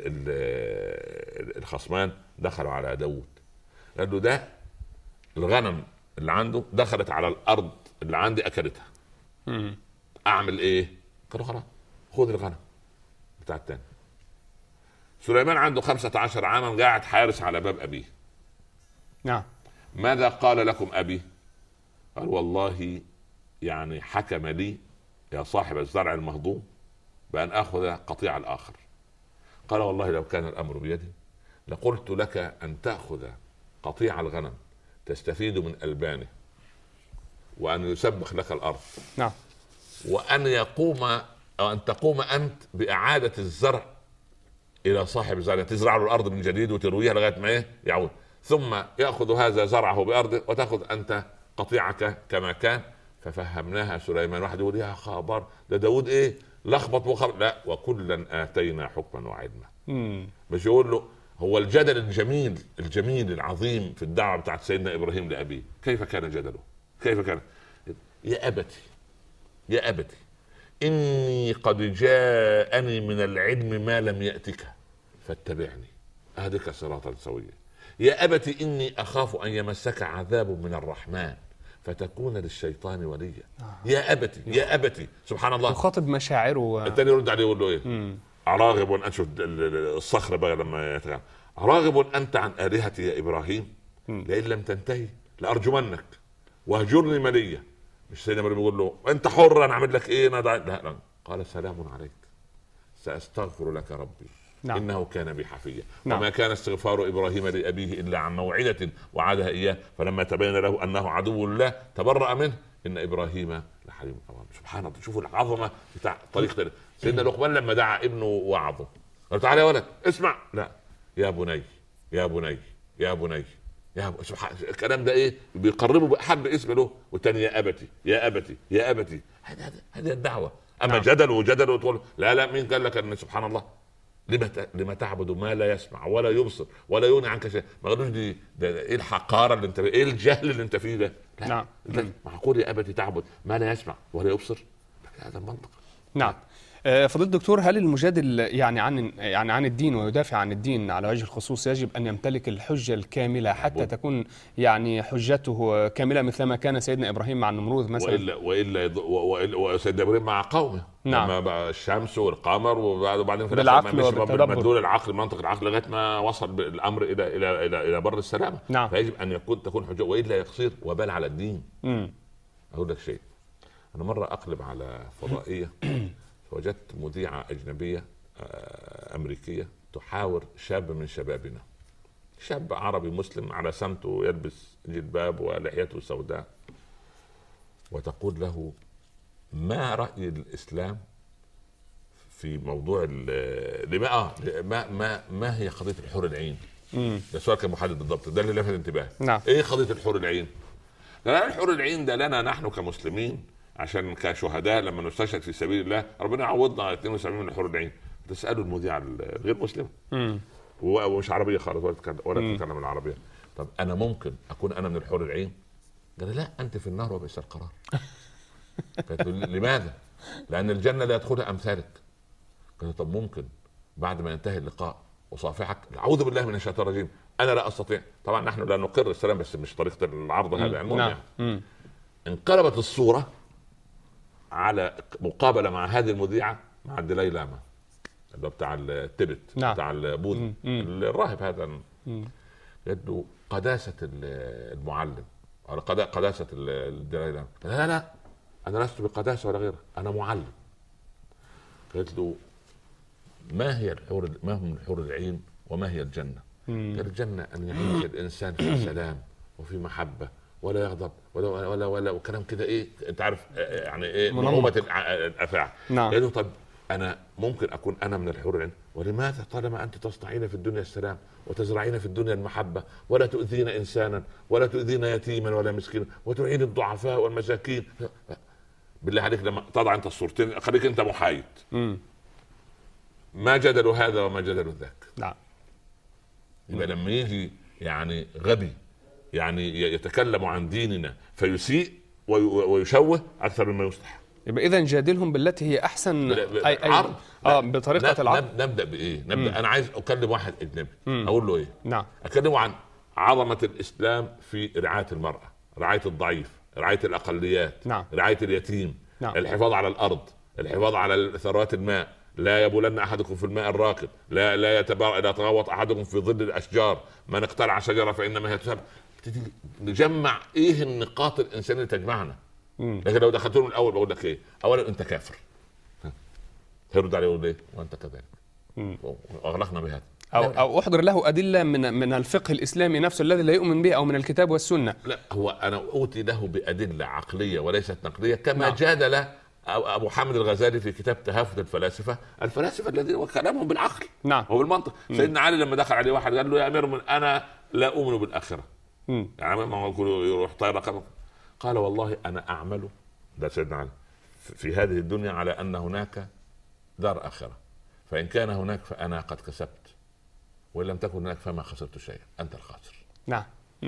ال الخصمان دخلوا على داود قال له ده الغنم اللي عنده دخلت على الارض اللي عندي اكلتها. مم. اعمل ايه؟ قالوا خلاص خذ الغنم بتاع التاني. سليمان عنده خمسة عشر عاما قاعد حارس على باب أبيه. نعم. ماذا قال لكم أبي؟ قال والله يعني حكم لي يا صاحب الزرع المهضوم بأن أخذ قطيع الآخر. قال والله لو كان الأمر بيدي لقلت لك أن تأخذ قطيع الغنم تستفيد من ألبانه وأن يسبخ لك الأرض. نعم. وأن يقوم أو أن تقوم أنت بإعادة الزرع الى صاحب الزرع، تزرع له الارض من جديد وترويها لغايه ما ايه يعود، ثم ياخذ هذا زرعه بارضه وتاخذ انت قطيعك كما كان. ففهمناها سليمان. واحد يقول يا خبر ده داود ايه لخبط وخبط. لا، وكلا اتينا حكما وعلما. مش يقول له هو الجدل الجميل الجميل العظيم في الدعوه بتاعت سيدنا ابراهيم لابيه كيف كان جدله؟ كيف كان؟ يا ابتي يا ابتي إني قد جاءني من العلم ما لم يأتك فاتبعني أهدك صراطا سويا. يا أبت إني أخاف أن يمسك عذاب من الرحمن فتكون للشيطان وليا. آه. يا أبت يا أبت سبحان الله يخاطب مشاعره و... الثاني يرد عليه يقول له إيه؟ أراغب أنشد الصخرة بقى لما يتغنى أراغب أنت عن آلهتي يا إبراهيم لئن لم تنتهي لأرجمنك وهجرني مليا. مش سيدنا ابراهيم بيقول له انت حر انا اعمل لك ايه؟ لا, لا. قال سلام عليك ساستغفر لك ربي. نعم. انه كان بي حفيا. نعم. وما كان استغفار ابراهيم لابيه الا عن موعده وعدها اياه فلما تبين له انه عدو الله تبرأ منه ان ابراهيم لحليم اواب. سبحان الله. شوفوا العظمه بتاع طريقه سيدنا لقمان لما دعا ابنه وعظه قال تعالى يا ولد اسمع. لا يا بني يا بني يا بني يا سبحان الكلام ده ايه بيقربه بأحب اسم له. والتاني يا ابتي يا ابتي يا ابتي. هذه هذه الدعوه. اما نعم. جدل وجدل وتقول لا لا مين قال لك ان سبحان الله لما لما تعبد ما لا يسمع ولا يبصر ولا يغني عنك شيء؟ ما قالوش دي ده ايه الحقاره اللي انت ايه الجهل اللي انت فيه ده؟ لا. نعم. معقول يا ابتي تعبد ما لا يسمع ولا يبصر؟ هذا المنطق. نعم. فضيلة الدكتور، هل المجادل يعني عن يعني عن الدين ويدافع عن الدين على وجه الخصوص يجب أن يمتلك الحجة الكاملة حتى أبو. تكون يعني حجته كاملة مثلما كان سيدنا إبراهيم مع النمرود مثلا؟ وإلا وإلا وسيدنا إبراهيم مع قومه. نعم. لما الشمس والقمر وبعدين في بالعقل وبالتدبر العقل منطق العقل لغاية ما وصل الأمر إلى إلى إلى إلى بر السلامة. نعم. فيجب أن يكون تكون حجة وإلا يصير وبال على الدين. م. أقول لك شيء. أنا مرة أقلب على فضائية وجدت مذيعة أجنبية أمريكية تحاور شاب من شبابنا، شاب عربي مسلم على سمته يلبس جلباب ولحيته سوداء، وتقول له ما رأي الإسلام في موضوع لما آه ما ما ما هي قضية الحور العين امم ده السؤال كان محدد بالضبط، ده اللي لفت انتباهي. نعم. ايه قضيه الحور العين؟ لا، الحور العين ده لنا نحن كمسلمين عشان كشهداء لما نستشهد في سبيل الله ربنا يعوضنا اثنين وسبعين من الحور العين. تسالوا المذيعه الغير مسلمه امم ومش عربيه خالص ولا تتكلم ولا تتكلم العربيه، طب انا ممكن اكون انا من الحور العين؟ قال لا، انت في النار وبئس القرار. قلت لماذا؟ لان الجنه لا يدخلها امثالك. قلت طب ممكن بعد ما ينتهي اللقاء وصافحك اعوذ بالله من الشيطان الرجيم انا لا استطيع. طبعا نحن لا نقر السلام بس مش طريقه العرض هذا المهم. نعم. يعني انقلبت الصوره على مقابله مع هذه المذيعه مع الدلاي لاما اللي بتاع التبت. نعم. بتاع البوذي الراهب هذا. قالت له قداسه المعلم او قداسه الدلاي لاما. لا لا انا لست بقداسه ولا غيرها، انا معلم. قالت له ما هي الحور ما هم الحور العين وما هي الجنه؟ قال الجنه ان يعيش الانسان في سلام وفي محبه ولا يغضب ولا ولا ولا, ولا وكلام كده ايه انت عارف يعني ايه منظومه الافاعي. نعم. قال له طب انا ممكن اكون انا من الحور العين، ولماذا طالما انت تصنعين في الدنيا السلام وتزرعين في الدنيا المحبه ولا تؤذين انسانا ولا تؤذين يتيما ولا مسكينا وتعين الضعفاء والمساكين؟ بالله عليك لما تضع انت الصورتين خليك انت محايد. امم ما جدلوا هذا وما جدلوا ذاك. نعم. يبقى لما يجي يعني غبي يعني يتكلم عن ديننا فيسيء ويشوه اكثر مما يصلح، يبقى اذا جادلهم بالتي هي احسن. اي اي اه بطريقه العرض. نبدا بايه؟ نبدا مم. انا عايز اكلم واحد اجنبي اقول له ايه؟ نعم. اكلمه عن عظمه الاسلام في رعايه المراه، رعايه الضعيف، رعايه الاقليات. نعم. رعايه اليتيم. نعم. الحفاظ على الارض، الحفاظ على ثروات الماء، لا يبولن احدكم في الماء الراكد، لا لا يتبر... لا يتغوط احدكم في ظل الاشجار، من اقتلع شجره فانما هي تسبب. نجمع ايه النقاط الانسانيه اللي تجمعنا. مم. لكن لو دخلت له الاول بقول لك ايه؟ اولا انت كافر، هيرد عليه يقول ايه؟ وانت كذلك. واغلقنا بهذا. او او احضر له ادله من من الفقه الاسلامي نفسه الذي لا يؤمن به او من الكتاب والسنه. لا هو انا اوتي له بادله عقليه وليست نقديه كما نعم. جادل ابو حامد الغزالي في كتاب تهافت الفلاسفه، الفلاسفه الذين كلامهم بالعقل. نعم. وبالمنطق. سيدنا علي لما دخل عليه واحد قال له يا امير من انا لا اؤمن بالاخره. مم. يعني ما يقول يروح طاير رقمك. قال والله انا اعمل، ده سيدنا علي، في هذه الدنيا على ان هناك دار اخره، فان كان هناك فانا قد كسبت، وان لم تكن هناك فما خسرت شيئا، انت الخاسر. نعم.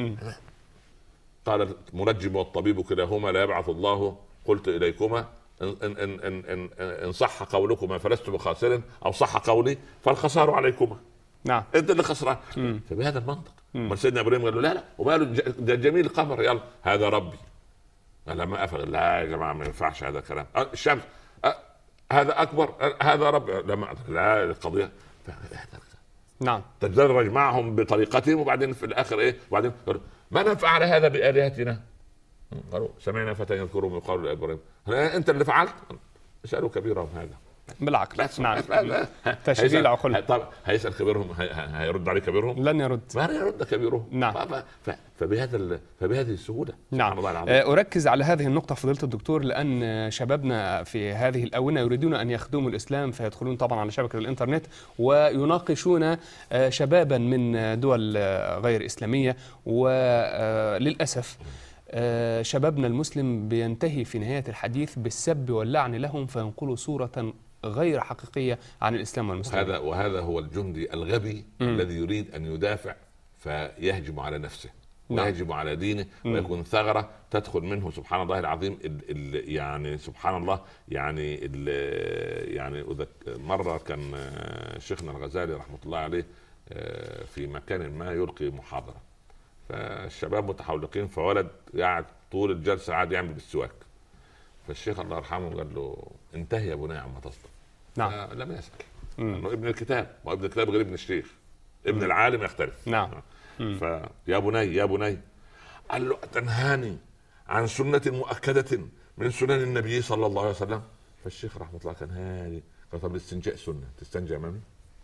قال المنجم والطبيب كلاهما لا يبعث الله، قلت اليكما ان ان ان ان, إن صح قولكما فلست بخاسر، او صح قولي فالخسار عليكما. نعم. انت اللي خسران. فبهذا المنطق. ما سيدنا ابراهيم قال له لا لا وماله ده جميل القمر، يلا هذا ربي. لما افغل لا يا جماعه ما ينفعش هذا الكلام. الشمس هذا اكبر، هذا ربي. لما لا القضيه نعم تتدرج معهم بطريقتهم، وبعدين في الاخر ايه؟ وبعدين ما فعل هذا بآلهتنا؟ قالوا سمعنا فتى يذكرهم يقال لابراهيم انت اللي فعلت؟ اسالوا كبيرهم هذا بالعقل. نعم. تشغيل العقول. طب هيسال كبيرهم هيرد عليه كبيرهم؟ لن يرد. ما يرد كبيرهم. نعم. فبهذا فبهذه السهوله. نعم. اركز على هذه النقطه فضيله الدكتور، لان شبابنا في هذه الاونه يريدون ان يخدموا الاسلام، فيدخلون طبعا على شبكه الانترنت ويناقشون شبابا من دول غير اسلاميه، وللاسف شبابنا المسلم بينتهي في نهايه الحديث بالسب واللعن لهم، فينقلوا صوره غير حقيقيه عن الاسلام والمسلمين. هذا وهذا هو الجندي الغبي م. الذي يريد ان يدافع فيهجم على نفسه. نعم. ويهجم على دينه م. ويكون ثغره تدخل منه سبحان الله العظيم. ال ال يعني سبحان الله يعني ال يعني مره كان شيخنا الغزالي رحمه الله عليه في مكان ما يلقي محاضره، فالشباب متحولقين، فولد قاعد طول الجلسه قاعد يعمل بالسواك، فالشيخ الله يرحمه قال له انتهي يا بني عما تصدق. نعم. لم يسأل انه ابن الكتاب، وابن الكتاب غير ابن الشيخ، ابن العالم يختلف. نعم. فيا بني يا بني قال له أتنهاني عن سنة مؤكدة من سنن النبي صلى الله عليه وسلم؟ فالشيخ رحمه الله كان هادي قال طب الاستنجاء سنة تستنجى امامي؟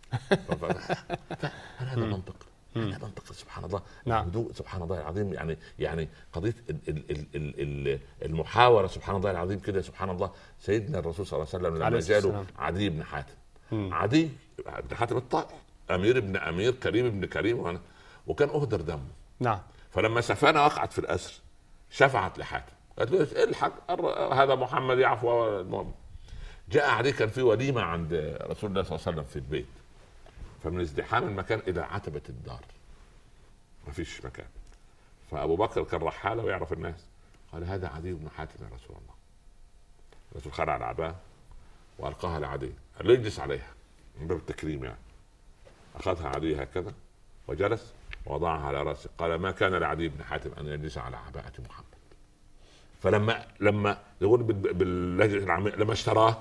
هذا منطق، هذا منطق سبحان الله. نعم. سبحان الله العظيم. يعني يعني قضيه المحاوره سبحان الله العظيم كده. سبحان الله سيدنا الرسول صلى الله عليه وسلم لما جاله عدي بن حاتم، عدي بن حاتم الطائي امير ابن امير، كريم ابن كريم، وأنا وكان اهدر دمه. نعم. فلما سفانه وقعت في الاسر شفعت لحاتم، قالت له الحق هذا محمد يعفو. المهم جاء عليه، كان في وليمه عند رسول الله صلى الله عليه وسلم في البيت، فمن ازدحام المكان الى عتبه الدار ما فيش مكان، فابو بكر كان رحاله ويعرف الناس، قال هذا عدي بن حاتم يا رسول الله. الرسول خلع العباءه والقاها لعدي، قال له اجلس عليها من باب التكريم يعني. اخذها عدي هكذا وجلس ووضعها على راسه، قال ما كان لعدي بن حاتم ان يجلس على عباءه محمد. فلما لما يقول باللهجه العاميه لما اشتراه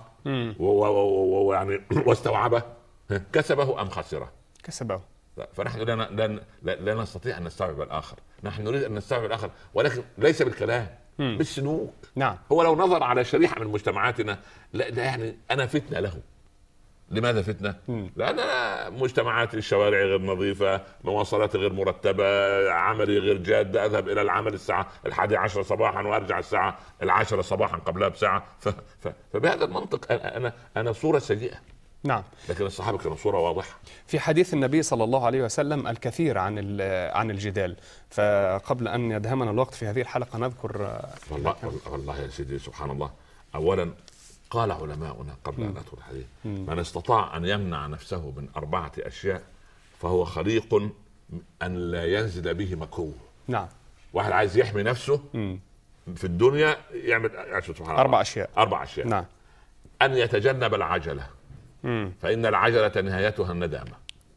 ويعني واستوعبه، كسبه ام خسره؟ كسبه. فنحن لا لا لا نستطيع ان نستوعب الاخر، نحن نريد ان نستوعب الاخر ولكن ليس بالكلام، بالسلوك. نعم. هو لو نظر على شريحه من مجتمعاتنا، لا, لا يعني انا فتنه له. لماذا فتنه؟ مم. لان أنا مجتمعاتي الشوارع غير نظيفه، مواصلاتي غير مرتبه، عملي غير جاد، اذهب الى العمل الساعه الحادية عشر صباحا وارجع الساعه العاشرة صباحا قبلها بساعه، ف... ف... فبهذا المنطق انا انا انا صوره سيئه. نعم. لكن الصحابه كانوا صوره واضحه. في حديث النبي صلى الله عليه وسلم الكثير عن عن الجدال، فقبل ان يدهمنا الوقت في هذه الحلقه نذكر. والله والله يا سيدي سبحان الله. اولا قال علماؤنا قبل ان ادخل الحديث، من استطاع ان يمنع نفسه من اربعه اشياء فهو خليق ان لا ينزل به مكروه. نعم. واحد عايز يحمي نفسه مم. في الدنيا يعمل سبحان الله اربع اشياء. اربع اشياء. نعم. ان يتجنب العجله، مم. فان العجله نهايتها الندامه.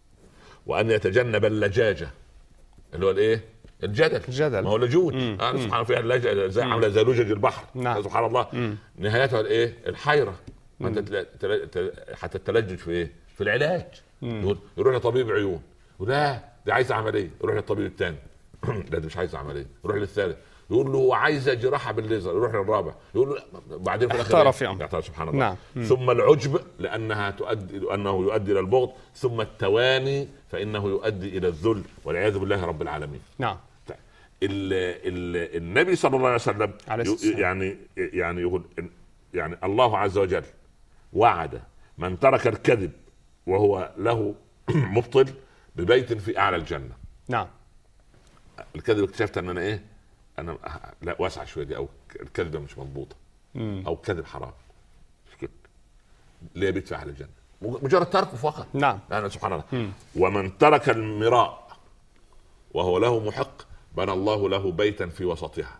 وان يتجنب اللجاجه اللي هو الايه؟ الجدل. الجدل ما هو لجوج. آه سبحان الله، فيها اللجأ زي عامله زي لجج البحر. نعم. سبحان الله. مم. نهايتها الايه؟ الحيره. انت تل... تل... حتى التلجج في ايه؟ في العلاج. يقول يروح لطبيب عيون، ولا دي عايزه عمليه، يروح للطبيب الثاني لا دي مش عايزه عمليه، يروح للثالث، يقول له هو عايزه جراحه بالليزر، يروح للرابع، يقول له بعدين في الاخر اختار. سبحان الله. نعم. ثم العجب لانها تؤدي لانه يؤدي الى البغض، ثم التواني فانه يؤدي الى الذل والعياذ بالله رب العالمين. نعم. ال ال النبي صلى الله عليه وسلم يعني يعني يقول يعني الله عز وجل وعد من ترك الكذب وهو له مبطل ببيت في اعلى الجنه. نعم. الكذب اكتشفت ان انا ايه؟ انا لا واسعه شويه دي، او الكذبه مش مضبوطه، او الكذب حرام، مش كده ليه بيت في اعلى الجنه؟ مجرد تركه فقط. نعم. يعني سبحان الله. مم. ومن ترك المراء وهو له محق بنى الله له بيتا في وسطها.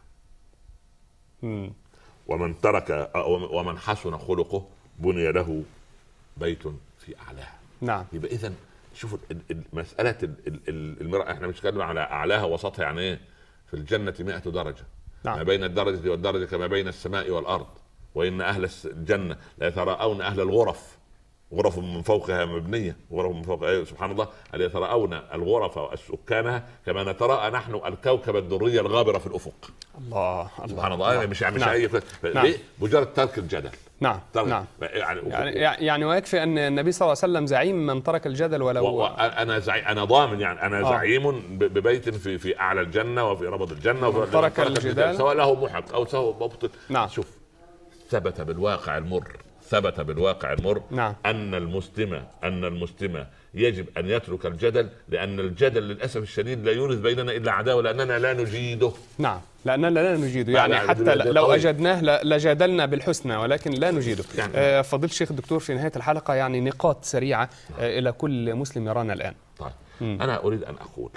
مم. ومن ترك ومن حسن خلقه بني له بيت في اعلاها. نعم. يبقى اذا شوفوا مساله المرأة، احنا مش بنتكلم على اعلاها وسطها، يعني ايه؟ في الجنه مئة درجه. نعم. ما بين الدرجه والدرجه كما بين السماء والارض، وان اهل الجنه لا يتراءون اهل الغرف، غرف من فوقها مبنيه، غرف من فوق أيه سبحان الله، أن يتراءون الغرف والسكانها كما نتراءى نحن الكوكب الدري الغابره في الافق. الله سبحان الله. الله. مش مش نعم. اي نعم. مجرد ترك الجدل. نعم. نعم. يعني يعني, يعني ويكفي ان النبي صلى الله عليه وسلم زعيم من ترك الجدل ولو و... انا زعيم، انا ضامن يعني انا آه. زعيم ببيت في في اعلى الجنه وفي ربض الجنه، وفي ترك الجدال سواء له محق او سواء مبطل. نعم. شوف ثبت بالواقع المر ثبت بالواقع المر نعم. ان المسلم ان المسلم يجب ان يترك الجدل، لان الجدل للاسف الشديد لا يورث بيننا الا عداوه، لاننا لا نجيده. نعم. لاننا لا نجيده، يعني لا حتى لو اجدناه لجادلنا بالحسنى ولكن لا نجيده. يعني آه فضيله الشيخ الدكتور، في نهايه الحلقه يعني نقاط سريعه آه الى كل مسلم يرانا الان. طيب. م. انا اريد ان اقول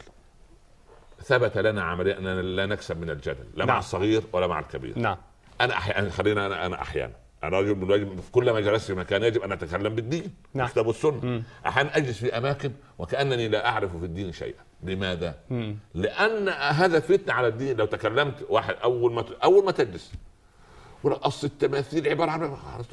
ثبت لنا عمليا اننا لا نكسب من الجدل، لا نعم. مع الصغير ولا مع الكبير. نعم. انا احيانا خلينا انا انا احيانا انا رجل من واجب في كل ما جلست في مكان يجب ان اتكلم بالدين. نعم. الكتاب والسنه. احيانا اجلس في اماكن وكانني لا اعرف في الدين شيئا. لماذا؟ مم. لان هذا فتنه على الدين. لو تكلمت واحد اول ما اول ما تجلس ولا اصل التماثيل عباره عن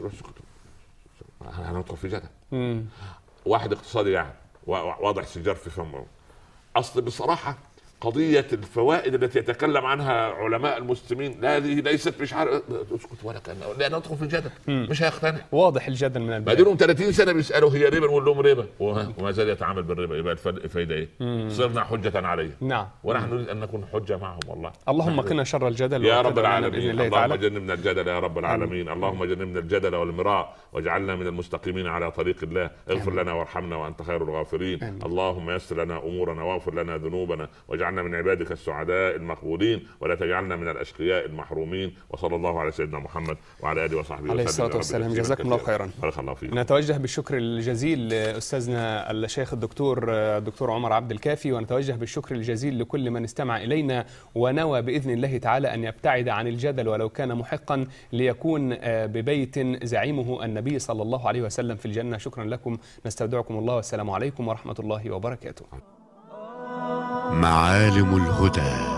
انا ندخل في جدل. واحد اقتصادي يعني واضع سيجار في فمه، اصل بصراحه قضيه الفوائد التي يتكلم عنها علماء المسلمين هذه ليست مش عارف اسكت ولا كان لا ندخل في الجدل مش هيقتنع. واضح الجدل من البدايه. بعدين ثلاثين سنه بيسالوا هي ربا نقول لهم ربا وما زال يتعامل بالربا يبقى الفائده ايه؟ صرنا حجه عليه. نعم. ونحن نريد ان نكون حجه معهم والله. اللهم قنا شر الجدل يا رب العالمين. الله اللهم جنبنا الجدل يا رب العالمين. اللهم جنبنا الجدل والمراء واجعلنا من المستقيمين على طريق الله. اغفر لنا وارحمنا وانت خير الغافرين. أمين. اللهم يسر لنا امورنا واغفر لنا ذنوبنا واجعلنا من عبادك السعداء المقبولين ولا تجعلنا من الاشقياء المحرومين. وصلى الله على سيدنا محمد وعلى اله وصحبه عليه الصلاه والسلام. جزاكم الله خيرا. بارك الله فيك. نتوجه بالشكر الجزيل لاستاذنا الشيخ الدكتور الدكتور عمر عبد الكافي، ونتوجه بالشكر الجزيل لكل من استمع الينا ونوى باذن الله تعالى ان يبتعد عن الجدل ولو كان محقا ليكون ببيت زعيمه النبي صلى الله عليه وسلم في الجنه. شكرا لكم، نستودعكم الله والسلام عليكم ورحمه الله وبركاته. معالم الهدى.